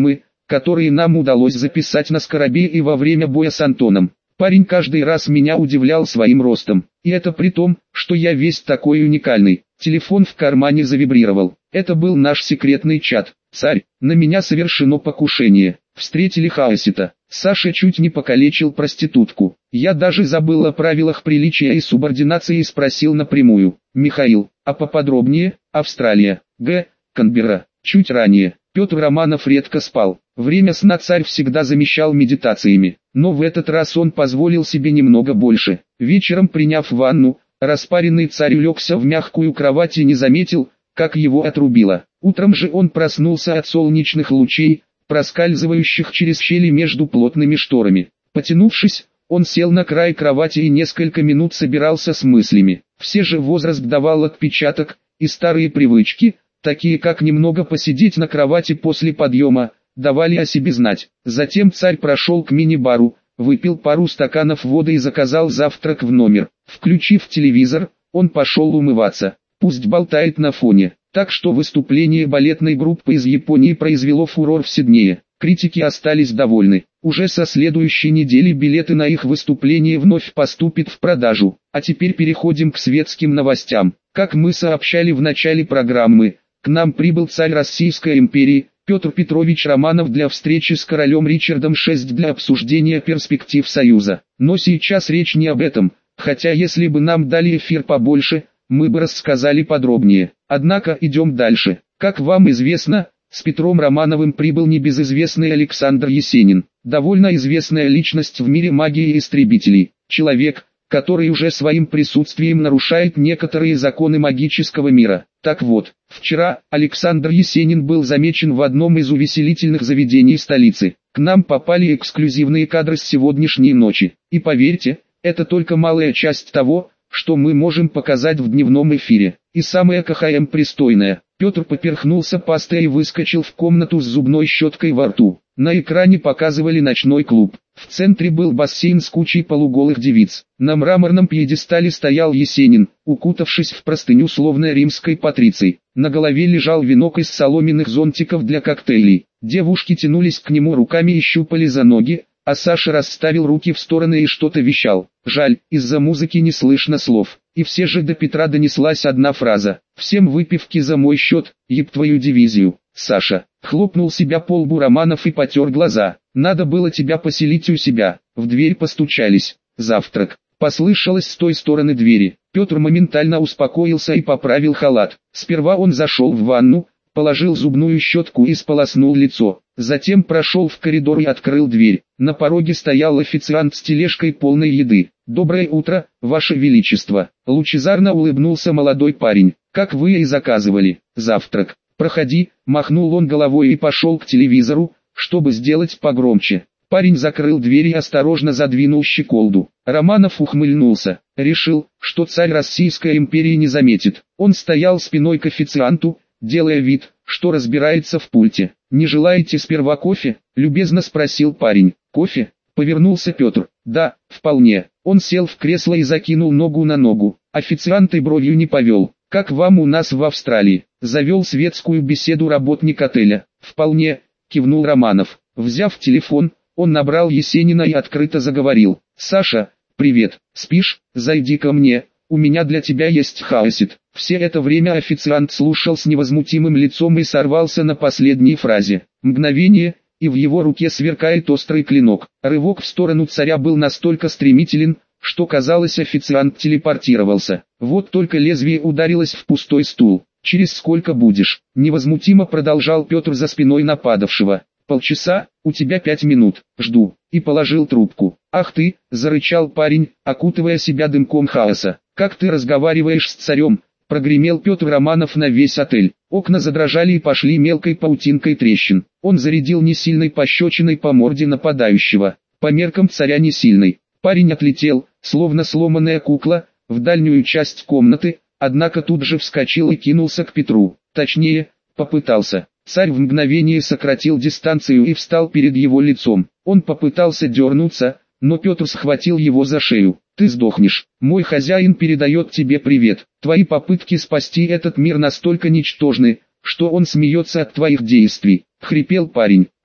которые нам удалось записать на Скоробее и во время боя с Антоном. Парень каждый раз меня удивлял своим ростом. И это при том, что я весь такой уникальный. Телефон в кармане завибрировал. Это был наш секретный чат. «Царь, на меня совершено покушение. Встретили Хаосита. Саша чуть не покалечил проститутку. Я даже забыл о правилах приличия и субординации и спросил напрямую. Михаил, а поподробнее? Австралия. Г. Канберра. Чуть ранее. Петр Романов редко спал. Время сна царь всегда замещал медитациями. Но в этот раз он позволил себе немного больше. Вечером, приняв ванну, распаренный царь улегся в мягкую кровать и не заметил, как его отрубило. Утром же он проснулся от солнечных лучей, проскальзывающих через щели между плотными шторами. Потянувшись, он сел на край кровати и несколько минут собирался с мыслями. Все же возраст давал отпечаток, и старые привычки, такие как немного посидеть на кровати после подъема, давали о себе знать. Затем царь прошел к мини-бару, выпил пару стаканов воды и заказал завтрак в номер. Включив телевизор, он пошел умываться. Пусть болтает на фоне. Так что выступление балетной группы из Японии произвело фурор в Сиднее. Критики остались довольны. Уже со следующей недели билеты на их выступление вновь поступят в продажу. А теперь переходим к светским новостям. Как мы сообщали в начале программы, к нам прибыл царь Российской империи, Петр Петрович Романов для встречи с королем Ричардом VI для обсуждения перспектив союза. Но сейчас речь не об этом, хотя если бы нам дали эфир побольше, мы бы рассказали подробнее. Однако идем дальше. Как вам известно, с Петром Романовым прибыл небезызвестный Александр Есенин, довольно известная личность в мире магии и истребителей, человек, который уже своим присутствием нарушает некоторые законы магического мира. Так вот, вчера Александр Есенин был замечен в одном из увеселительных заведений столицы. К нам попали эксклюзивные кадры с сегодняшней ночи. И поверьте, это только малая часть того, что мы можем показать в дневном эфире. И самое КХМ пристойное. Петр поперхнулся пастой и выскочил в комнату с зубной щеткой во рту. На экране показывали ночной клуб. В центре был бассейн с кучей полуголых девиц. На мраморном пьедестале стоял Есенин, укутавшись в простыню словно римской патриций. На голове лежал венок из соломенных зонтиков для коктейлей. Девушки тянулись к нему руками и щупали за ноги, а Саша расставил руки в стороны и что-то вещал. Жаль, из-за музыки не слышно слов. И все же до Петра донеслась одна фраза. «Всем выпивки за мой счет, еб твою дивизию». Саша хлопнул себя по лбу Романов и потер глаза. «Надо было тебя поселить у себя». В дверь постучались. «Завтрак». Послышалось с той стороны двери. Петр моментально успокоился и поправил халат. Сперва он зашел в ванну, положил зубную щетку и сполоснул лицо. Затем прошел в коридор и открыл дверь. На пороге стоял официант с тележкой полной еды. «Доброе утро, Ваше Величество!» Лучезарно улыбнулся молодой парень. «Как вы и заказывали. Завтрак. Проходи», махнул он головой и пошел к телевизору, чтобы сделать погромче. Парень закрыл дверь и осторожно задвинул щеколду. Романов ухмыльнулся. Решил, что царь Российской империи не заметит. Он стоял спиной к официанту, делая вид, что разбирается в пульте. «Не желаете сперва кофе?» – любезно спросил парень. «Кофе?» – повернулся Петр. «Да, вполне». Он сел в кресло и закинул ногу на ногу. Официант и бровью не повел. «Как вам у нас в Австралии?» – завел светскую беседу работник отеля. «Вполне», – кивнул Романов. Взяв телефон, он набрал Есенина и открыто заговорил. «Саша, привет, спишь? Зайди ко мне, у меня для тебя есть хаосит». Все это время официант слушал с невозмутимым лицом и сорвался на последней фразе. Мгновение, и в его руке сверкает острый клинок. Рывок в сторону царя был настолько стремителен, что казалось, официант телепортировался. Вот только лезвие ударилось в пустой стул. «Через сколько будешь?» – невозмутимо продолжал Петр за спиной нападавшего. «Полчаса, у тебя 5 минут, жду», и положил трубку. «Ах ты!» – зарычал парень, окутывая себя дымком хаоса. «Как ты разговариваешь с царем?» – прогремел Петр Романов на весь отель. Окна задрожали и пошли мелкой паутинкой трещин. Он зарядил несильной пощечиной по морде нападающего. По меркам царя не сильной. Парень отлетел, словно сломанная кукла, в дальнюю часть комнаты, однако тут же вскочил и кинулся к Петру. Точнее, попытался. Царь в мгновение сократил дистанцию и встал перед его лицом. Он попытался дернуться, но Петр схватил его за шею. «Ты сдохнешь. Мой хозяин передает тебе привет. Твои попытки спасти этот мир настолько ничтожны, что он смеется от твоих действий», — хрипел парень.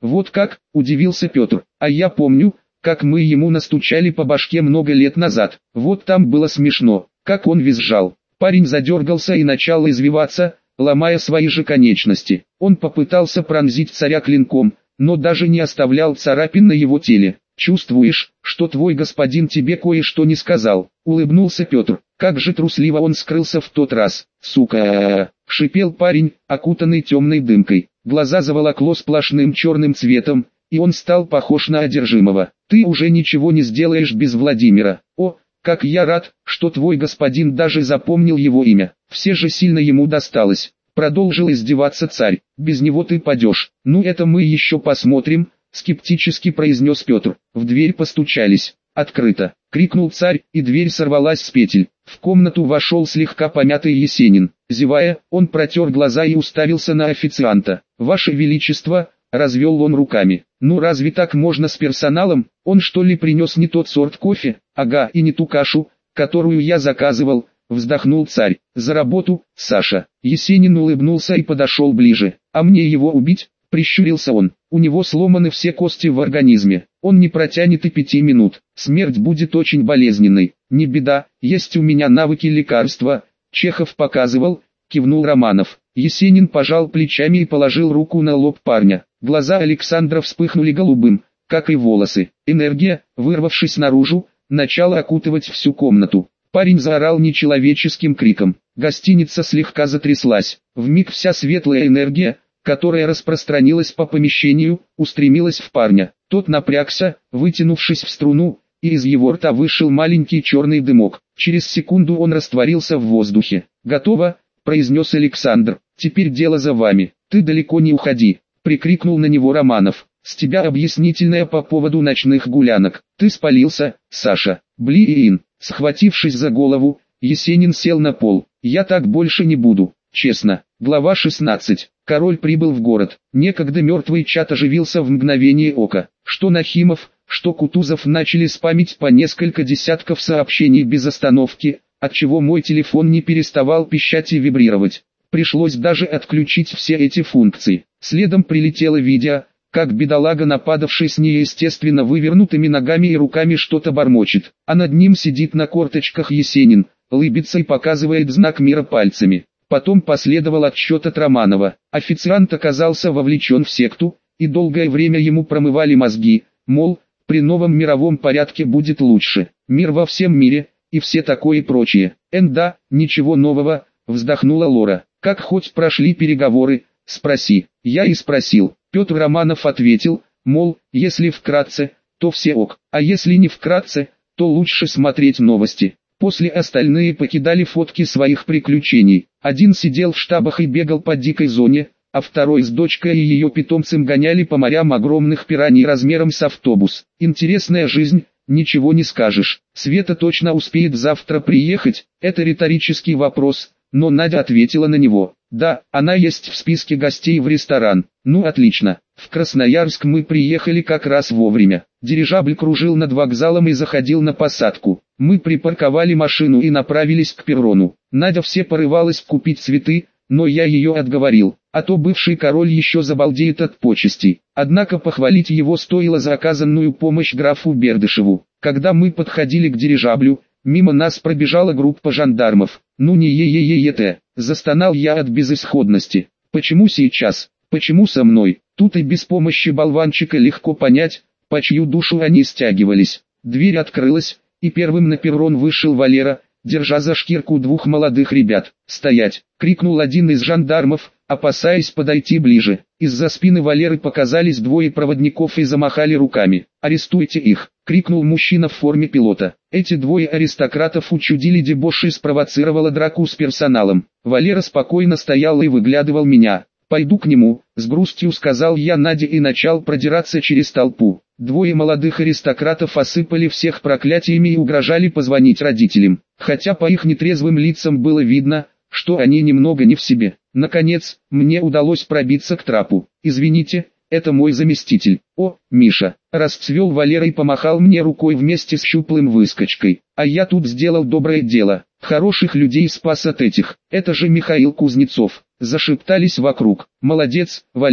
Вот как, удивился Петр, а я помню, как мы ему настучали по башке много лет назад, вот там было смешно, как он визжал. Парень задергался и начал извиваться, ломая свои же конечности. Он попытался пронзить царя клинком, но даже не оставлял царапин на его теле. «Чувствуешь, что твой господин тебе кое-что не сказал?» — улыбнулся Петр. Как же трусливо он скрылся в тот раз. «Сука!» — шипел парень, окутанный темной дымкой. Глаза заволокло сплошным черным цветом, и он стал похож на одержимого. «Ты уже ничего не сделаешь без Владимира. О, как я рад, что твой господин даже запомнил его имя. Все же сильно ему досталось». Продолжил издеваться царь. «Без него ты падешь». «Ну это мы еще посмотрим», — скептически произнес Петр. В дверь постучались. «Открыто!» — крикнул царь, и дверь сорвалась с петель. В комнату вошел слегка помятый Есенин. Зевая, он протер глаза и уставился на официанта. «Ваше Величество!» — развел он руками. «Ну разве так можно с персоналом? Он что ли принес не тот сорт кофе? Ага, и не ту кашу, которую я заказывал», — вздохнул царь. «За работу, Саша!» Есенин улыбнулся и подошел ближе. «А мне его убить?» — прищурился он. «У него сломаны все кости в организме. Он не протянет и 5 минут. Смерть будет очень болезненной. Не беда, есть у меня навыки лекарства». Чехов показывал, кивнул Романов. Есенин пожал плечами и положил руку на лоб парня. Глаза Александра вспыхнули голубым, как и волосы. Энергия, вырвавшись наружу, начала окутывать всю комнату. Парень заорал нечеловеческим криком. Гостиница слегка затряслась. Вмиг вся светлая энергия, которая распространилась по помещению, устремилась в парня. Тот напрягся, вытянувшись в струну, и из его рта вышел маленький черный дымок. Через секунду он растворился в воздухе. «Готово», — произнес Александр. «Теперь дело за вами. Ты далеко не уходи», — прикрикнул на него Романов. «С тебя объяснительная по поводу ночных гулянок. Ты спалился, Саша». Блин, схватившись за голову, Есенин сел на пол. «Я так больше не буду, честно». Глава 16. Король прибыл в город. Некогда мертвый чат оживился в мгновение ока. Что Нахимов, что Кутузов начали спамить по несколько десятков сообщений без остановки, отчего мой телефон не переставал пищать и вибрировать. Пришлось даже отключить все эти функции. Следом прилетело видео, как бедолага, нападавший с неестественно вывернутыми ногами и руками, что-то бормочет, а над ним сидит на корточках Есенин, лыбится и показывает знак мира пальцами. Потом последовал отчет от Романова. Официант оказался вовлечен в секту, и долгое время ему промывали мозги, мол, при новом мировом порядке будет лучше, мир во всем мире, и все такое прочее. Да, ничего нового, вздохнула Лора. Как хоть прошли переговоры, спроси. Я и спросил. Петр Романов ответил, мол, если вкратце, то все ок, а если не вкратце, то лучше смотреть новости. После остальные покидали фотки своих приключений. Один сидел в штабах и бегал по дикой зоне, а второй с дочкой и ее питомцем гоняли по морям огромных пираний размером с автобус. Интересная жизнь, ничего не скажешь. Света точно успеет завтра приехать? Это риторический вопрос, но Надя ответила на него. Да, она есть в списке гостей в ресторан. Ну отлично. В Красноярск мы приехали как раз вовремя. Дирижабль кружил над вокзалом и заходил на посадку. Мы припарковали машину и направились к перрону. Надя все порывалась купить цветы, но я ее отговорил, а то бывший король еще забалдеет от почестей. Однако похвалить его стоило за оказанную помощь графу Бердышеву. Когда мы подходили к дирижаблю, мимо нас пробежала группа жандармов. Ну не е-е-е-е-те, застонал я от безысходности. Почему сейчас? Почему со мной? Тут и без помощи болванчика легко понять, по чью душу они стягивались. Дверь открылась, и первым на перрон вышел Валера, держа за шкирку двух молодых ребят. «Стоять!» — крикнул один из жандармов, опасаясь подойти ближе. Из-за спины Валеры показались двое проводников и замахали руками. «Арестуйте их!» — крикнул мужчина в форме пилота. Эти двое аристократов учудили дебош и спровоцировала драку с персоналом. Валера спокойно стоял и выглядывал меня. «Пойду к нему», — с грустью сказал я Наде и начал продираться через толпу. Двое молодых аристократов осыпали всех проклятиями и угрожали позвонить родителям, хотя по их нетрезвым лицам было видно, что они немного не в себе. Наконец, мне удалось пробиться к трапу. «Извините, это мой заместитель». «О, Миша», — расцвел Валера и помахал мне рукой вместе с щуплым выскочкой. «А я тут сделал доброе дело, хороших людей спас от этих. Это же Михаил Кузнецов». Зашептались вокруг. «Молодец, Валер,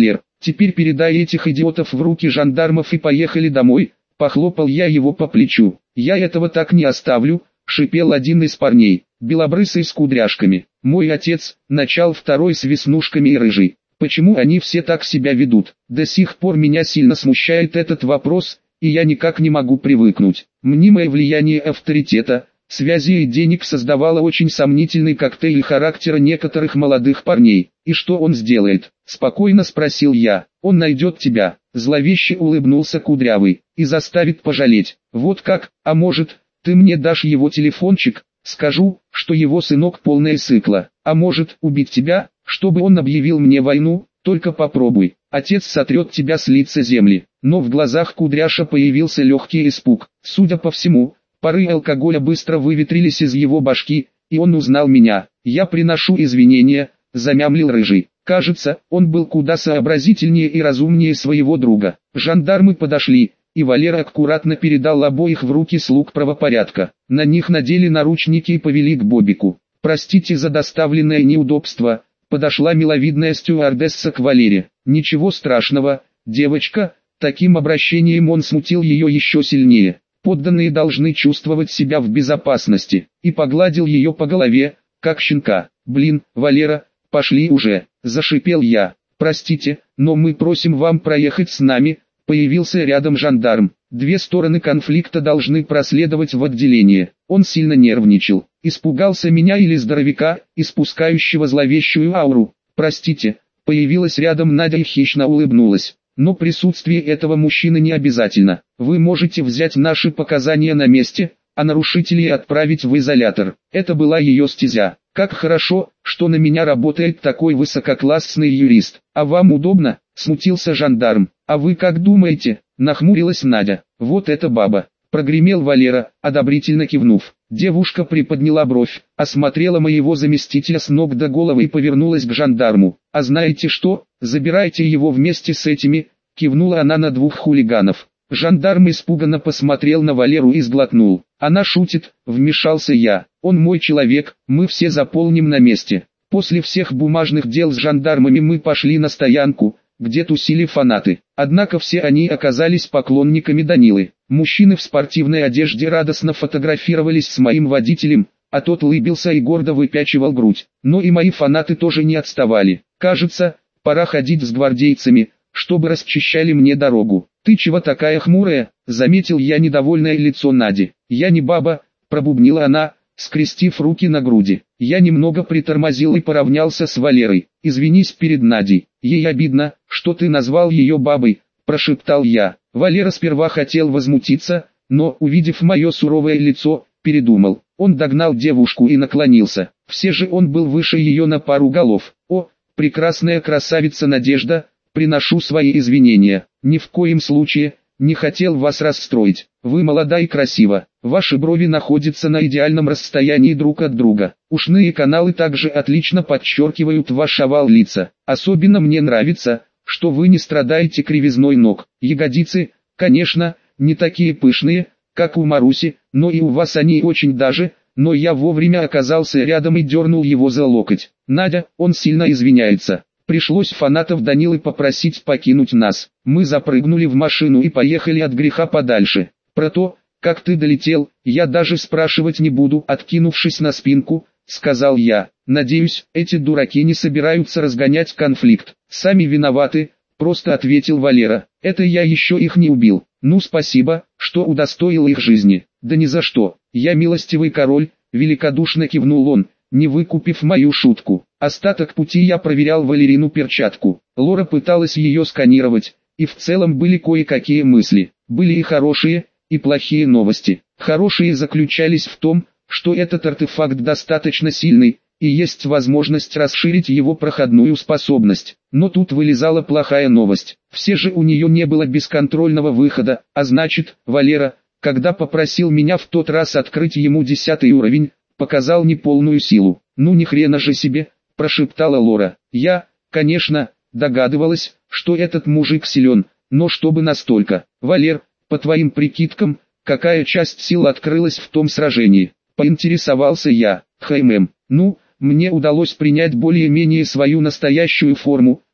Теперь передай этих идиотов в руки жандармов и поехали домой. Похлопал я его по плечу. Я этого так не оставлю, шипел один из парней, белобрысый с кудряшками. Мой отец, начал второй с веснушками и рыжий. Почему они все так себя ведут? До сих пор меня сильно смущает этот вопрос, и я никак не могу привыкнуть. Мнимое влияние авторитета, связи и денег создавало очень сомнительный коктейль характера некоторых молодых парней. И что он сделает? Спокойно спросил я. Он найдет тебя. Зловеще улыбнулся Кудрявый. И заставит пожалеть. Вот как? А может, ты мне дашь его телефончик? Скажу, что его сынок полное сыкло. А может, убить тебя, чтобы он объявил мне войну? Только попробуй. Отец сотрет тебя с лица земли. Но в глазах Кудряша появился легкий испуг. Судя по всему, пары алкоголя быстро выветрились из его башки, и он узнал меня. Я приношу извинения, замямлил Рыжий. Кажется, он был куда сообразительнее и разумнее своего друга. Жандармы подошли, и Валера аккуратно передал обоих в руки слуг правопорядка. На них надели наручники и повели к Бобику. «Простите за доставленное неудобство», — подошла миловидная стюардесса к Валере. «Ничего страшного, девочка», таким обращением он смутил ее еще сильнее. «Подданные должны чувствовать себя в безопасности», и погладил ее по голове, как щенка. «Блин, Валера, пошли уже», — зашипел я. «Простите, но мы просим вам проехать с нами», — появился рядом жандарм. Две стороны конфликта должны проследовать в отделение. Он сильно нервничал, испугался меня или здоровяка, испускающего зловещую ауру. «Простите», — появилась рядом Надя и хищно улыбнулась. «Но присутствие этого мужчины не обязательно. Вы можете взять наши показания на месте, а нарушителей отправить в изолятор». Это была ее стезя. «Как хорошо, что на меня работает такой высококлассный юрист. А вам удобно?» — смутился жандарм. «А вы как думаете?» — нахмурилась Надя. «Вот эта баба!» — прогремел Валера, одобрительно кивнув. Девушка приподняла бровь, осмотрела моего заместителя с ног до головы и повернулась к жандарму. «А знаете что? Забирайте его вместе с этими!» — кивнула она на двух хулиганов. Жандарм испуганно посмотрел на Валеру и сглотнул. «Она шутит», — вмешался я. «Он мой человек, мы все заполним на месте». После всех бумажных дел с жандармами мы пошли на стоянку, где тусили фанаты. Однако все они оказались поклонниками Данилы. Мужчины в спортивной одежде радостно фотографировались с моим водителем, а тот улыбился и гордо выпячивал грудь. Но и мои фанаты тоже не отставали. «Кажется, пора ходить с гвардейцами, чтобы расчищали мне дорогу». «Ты чего такая хмурая?» — заметил я недовольное лицо Нади. «Я не баба», — пробубнила она, скрестив руки на груди. Я немного притормозил и поравнялся с Валерой. «Извинись перед Надей, ей обидно, что ты назвал ее бабой», — прошептал я. Валера сперва хотел возмутиться, но, увидев мое суровое лицо, передумал. Он догнал девушку и наклонился. Все же он был выше ее на пару голов. «О, прекрасная красавица Надежда, приношу свои извинения. Ни в коем случае, не хотел вас расстроить. Вы молода и красива. Ваши брови находятся на идеальном расстоянии друг от друга. Ушные каналы также отлично подчеркивают ваш овал лица. Особенно мне нравится, что вы не страдаете кривизной ног. Ягодицы, конечно, не такие пышные, как у Маруси, но и у вас они очень даже». Но я вовремя оказался рядом и дернул его за локоть. «Надя, он сильно извиняется». Пришлось фанатов Данилы попросить покинуть нас. Мы запрыгнули в машину и поехали от греха подальше. Про то, как ты долетел, я даже спрашивать не буду, откинувшись на спинку, сказал я. Надеюсь, эти дураки не собираются разгонять конфликт. Сами виноваты, просто ответил Валера. Это я еще их не убил. Ну спасибо, что удостоил их жизни. Да ни за что. Я милостивый король, великодушно кивнул он, не выкупив мою шутку. Остаток пути я проверял Валерину перчатку. Лора пыталась ее сканировать, и в целом были кое-какие мысли. Были и хорошие, и плохие новости. Хорошие заключались в том, что этот артефакт достаточно сильный, и есть возможность расширить его проходную способность. Но тут вылезала плохая новость. Все же у нее не было бесконтрольного выхода, а значит, Валера, когда попросил меня в тот раз открыть ему 10 уровень, показал неполную силу. Ну ни хрена же себе, прошептала Лора. Я, конечно, догадывалась, что этот мужик силен, но чтобы настолько. Валер, по твоим прикидкам, какая часть сил открылась в том сражении? Поинтересовался я. Ну, мне удалось принять более-менее свою настоящую форму,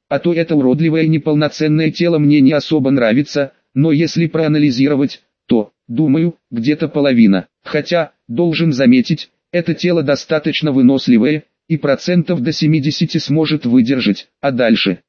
а то это уродливое неполноценное тело мне не особо нравится, но если проанализировать, то, думаю, где-то половина. Хотя, должен заметить, это тело достаточно выносливое, и процентов до 70 сможет выдержать, а дальше,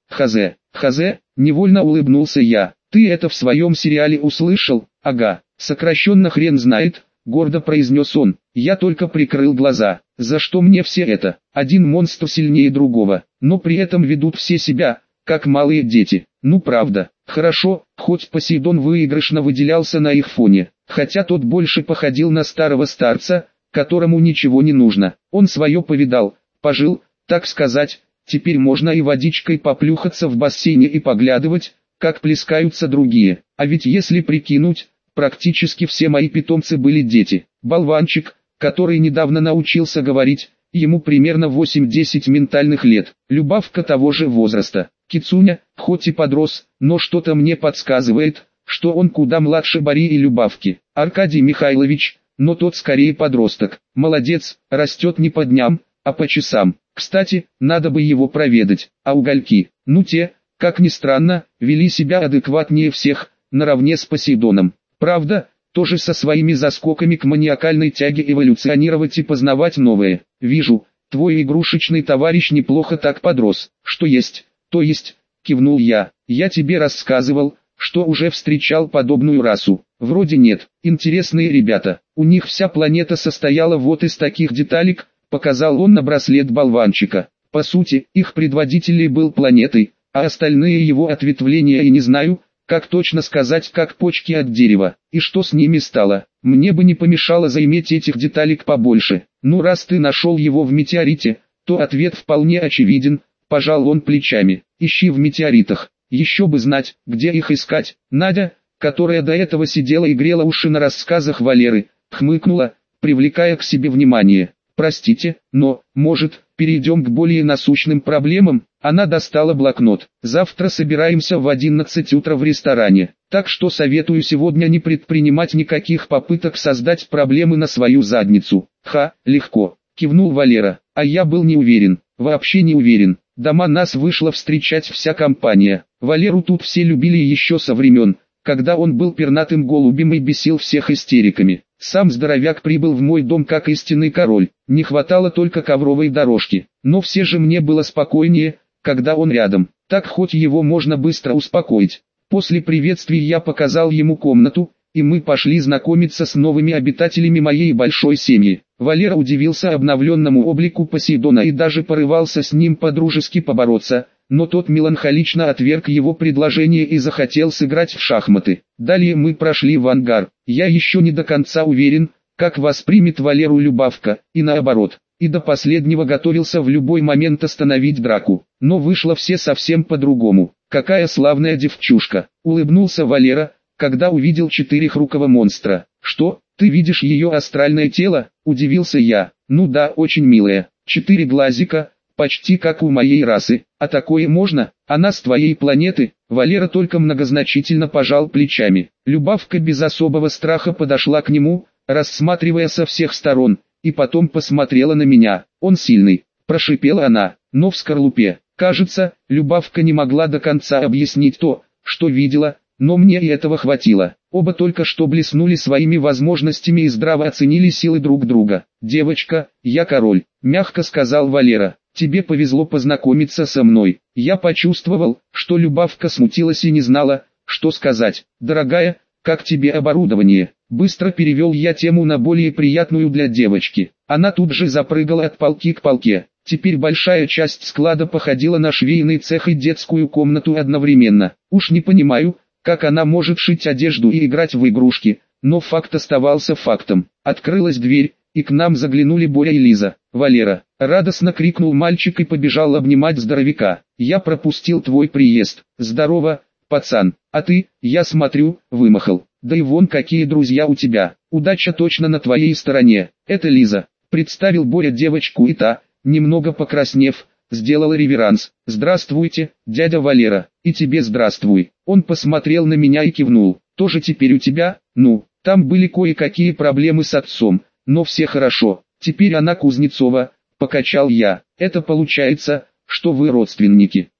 хз, невольно улыбнулся я. Ты это в своем сериале услышал? Ага, сокращенно хрен знает, гордо произнес он. Я только прикрыл глаза. За что мне все это? Один монстр сильнее другого, но при этом ведут все себя, как малые дети. Ну правда, хорошо, хоть Посейдон выигрышно выделялся на их фоне, хотя тот больше походил на старого старца, которому ничего не нужно. Он свое повидал, пожил, так сказать, теперь можно и водичкой поплюхаться в бассейне и поглядывать, как плескаются другие. А ведь если прикинуть, практически все мои питомцы были дети. Болванчик, который недавно научился говорить, ему примерно 8-10 ментальных лет. Любавка того же возраста. Кицуня, хоть и подрос, но что-то мне подсказывает, что он куда младше Бори и Любавки. Аркадий Михайлович, но тот скорее подросток. Молодец, растет не по дням, а по часам. Кстати, надо бы его проведать. А угольки, ну те, как ни странно, вели себя адекватнее всех, наравне с Посейдоном. Правда, тоже со своими заскоками к маниакальной тяге эволюционировать и познавать новое. Вижу, твой игрушечный товарищ неплохо так подрос. Что есть, то есть, кивнул я. Я тебе рассказывал, что уже встречал подобную расу. Вроде нет. Интересные ребята. У них вся планета состояла вот из таких деталек, показал он на браслет болванчика. По сути, их предводитель был планетой, а остальные его ответвления и не знаю, как точно сказать, как почки от дерева. И что с ними стало? Мне бы не помешало заиметь этих деталек побольше. Ну раз ты нашел его в метеорите, то ответ вполне очевиден, пожал он плечами. Ищи в метеоритах. Еще бы знать, где их искать. Надя, которая до этого сидела и грела уши на рассказах Валеры, хмыкнула, привлекая к себе внимание. Простите, но, может, перейдем к более насущным проблемам? Она достала блокнот. Завтра собираемся в 11 утра в ресторане, так что советую сегодня не предпринимать никаких попыток создать проблемы на свою задницу. Легко, кивнул Валера, а я был не уверен, вообще не уверен. Дома нас вышла встречать вся компания. Валеру тут все любили еще со времен, когда он был пернатым голубем и бесил всех истериками. Сам здоровяк прибыл в мой дом как истинный король, не хватало только ковровой дорожки, но все же мне было спокойнее, когда он рядом, так хоть его можно быстро успокоить. После приветствий я показал ему комнату, и мы пошли знакомиться с новыми обитателями моей большой семьи. Валера удивился обновленному облику Посейдона и даже порывался с ним по-дружески побороться, но тот меланхолично отверг его предложение и захотел сыграть в шахматы. Далее мы прошли в ангар. Я еще не до конца уверен, как воспримет Валеру Любавка, и наоборот. И до последнего готовился в любой момент остановить драку. Но вышло все совсем по-другому. Какая славная девчушка, улыбнулся Валера, когда увидел четырехрукого монстра. Что, ты видишь ее астральное тело? Удивился я. Ну да, очень милая. 4 глазика, почти как у моей расы. А такое можно? Она с твоей планеты? Валера только многозначительно пожал плечами. Любавка без особого страха подошла к нему, рассматривая со всех сторон, и потом посмотрела на меня. Он сильный, прошипела она, но в скорлупе. Кажется, Любавка не могла до конца объяснить то, что видела, но мне и этого хватило. Оба только что блеснули своими возможностями и здраво оценили силы друг друга. «Девочка, я король», — мягко сказал Валера. «Тебе повезло познакомиться со мной». Я почувствовал, что Любавка смутилась и не знала, что сказать. «Дорогая, как тебе оборудование?» Быстро перевел я тему на более приятную для девочки. Она тут же запрыгала от полки к полке. Теперь большая часть склада походила на швейный цех и детскую комнату одновременно. Уж не понимаю, как она может шить одежду и играть в игрушки, но факт оставался фактом. Открылась дверь, и к нам заглянули Боря и Лиза. «Валера!» — радостно крикнул мальчик и побежал обнимать здоровяка. «Я пропустил твой приезд. Здорово, пацан. А ты, я смотрю, вымахал. Да и вон какие друзья у тебя. Удача точно на твоей стороне. Это Лиза», — представил Боря девочку, и та, немного покраснев, сделала реверанс. «Здравствуйте, дядя Валера, и тебе здравствуй». Он посмотрел на меня и кивнул. «Тоже теперь у тебя?» «Ну, там были кое-какие проблемы с отцом, но все хорошо. Теперь она Кузнецова», — покачал я. «Это получается, что вы родственники».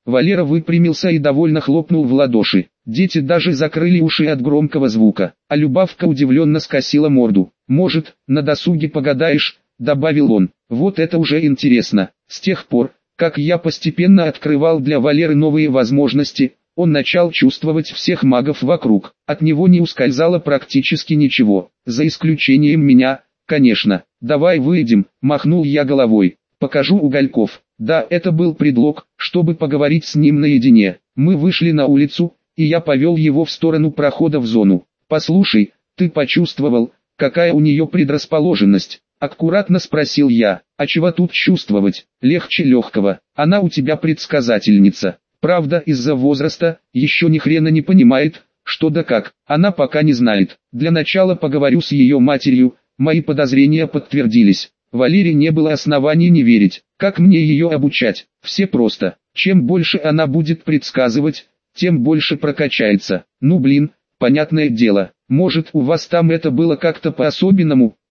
Валера выпрямился и довольно хлопнул в ладоши. Дети даже закрыли уши от громкого звука, а Любавка удивленно скосила морду. «Может, на досуге погадаешь?» — добавил он. «Вот это уже интересно». С тех пор, как я постепенно открывал для Валеры новые возможности, он начал чувствовать всех магов вокруг. От него не ускользало практически ничего, за исключением меня, конечно. «Давай выйдем», — махнул я головой. «Покажу угольков». Да, это был предлог, чтобы поговорить с ним наедине. Мы вышли на улицу, и я повел его в сторону прохода в зону. «Послушай, ты почувствовал, какая у нее предрасположенность?» Аккуратно спросил я. «А чего тут чувствовать? Легче легкого. Она у тебя предсказательница. Правда, из-за возраста, еще ни хрена не понимает, что да как. Она пока не знает. Для начала поговорю с ее матерью». Мои подозрения подтвердились. Валере не было оснований не верить. Как мне ее обучать? Все просто. Чем больше она будет предсказывать, тем больше прокачается. Ну блин, понятное дело. Может, у вас там это было как-то по-особенному?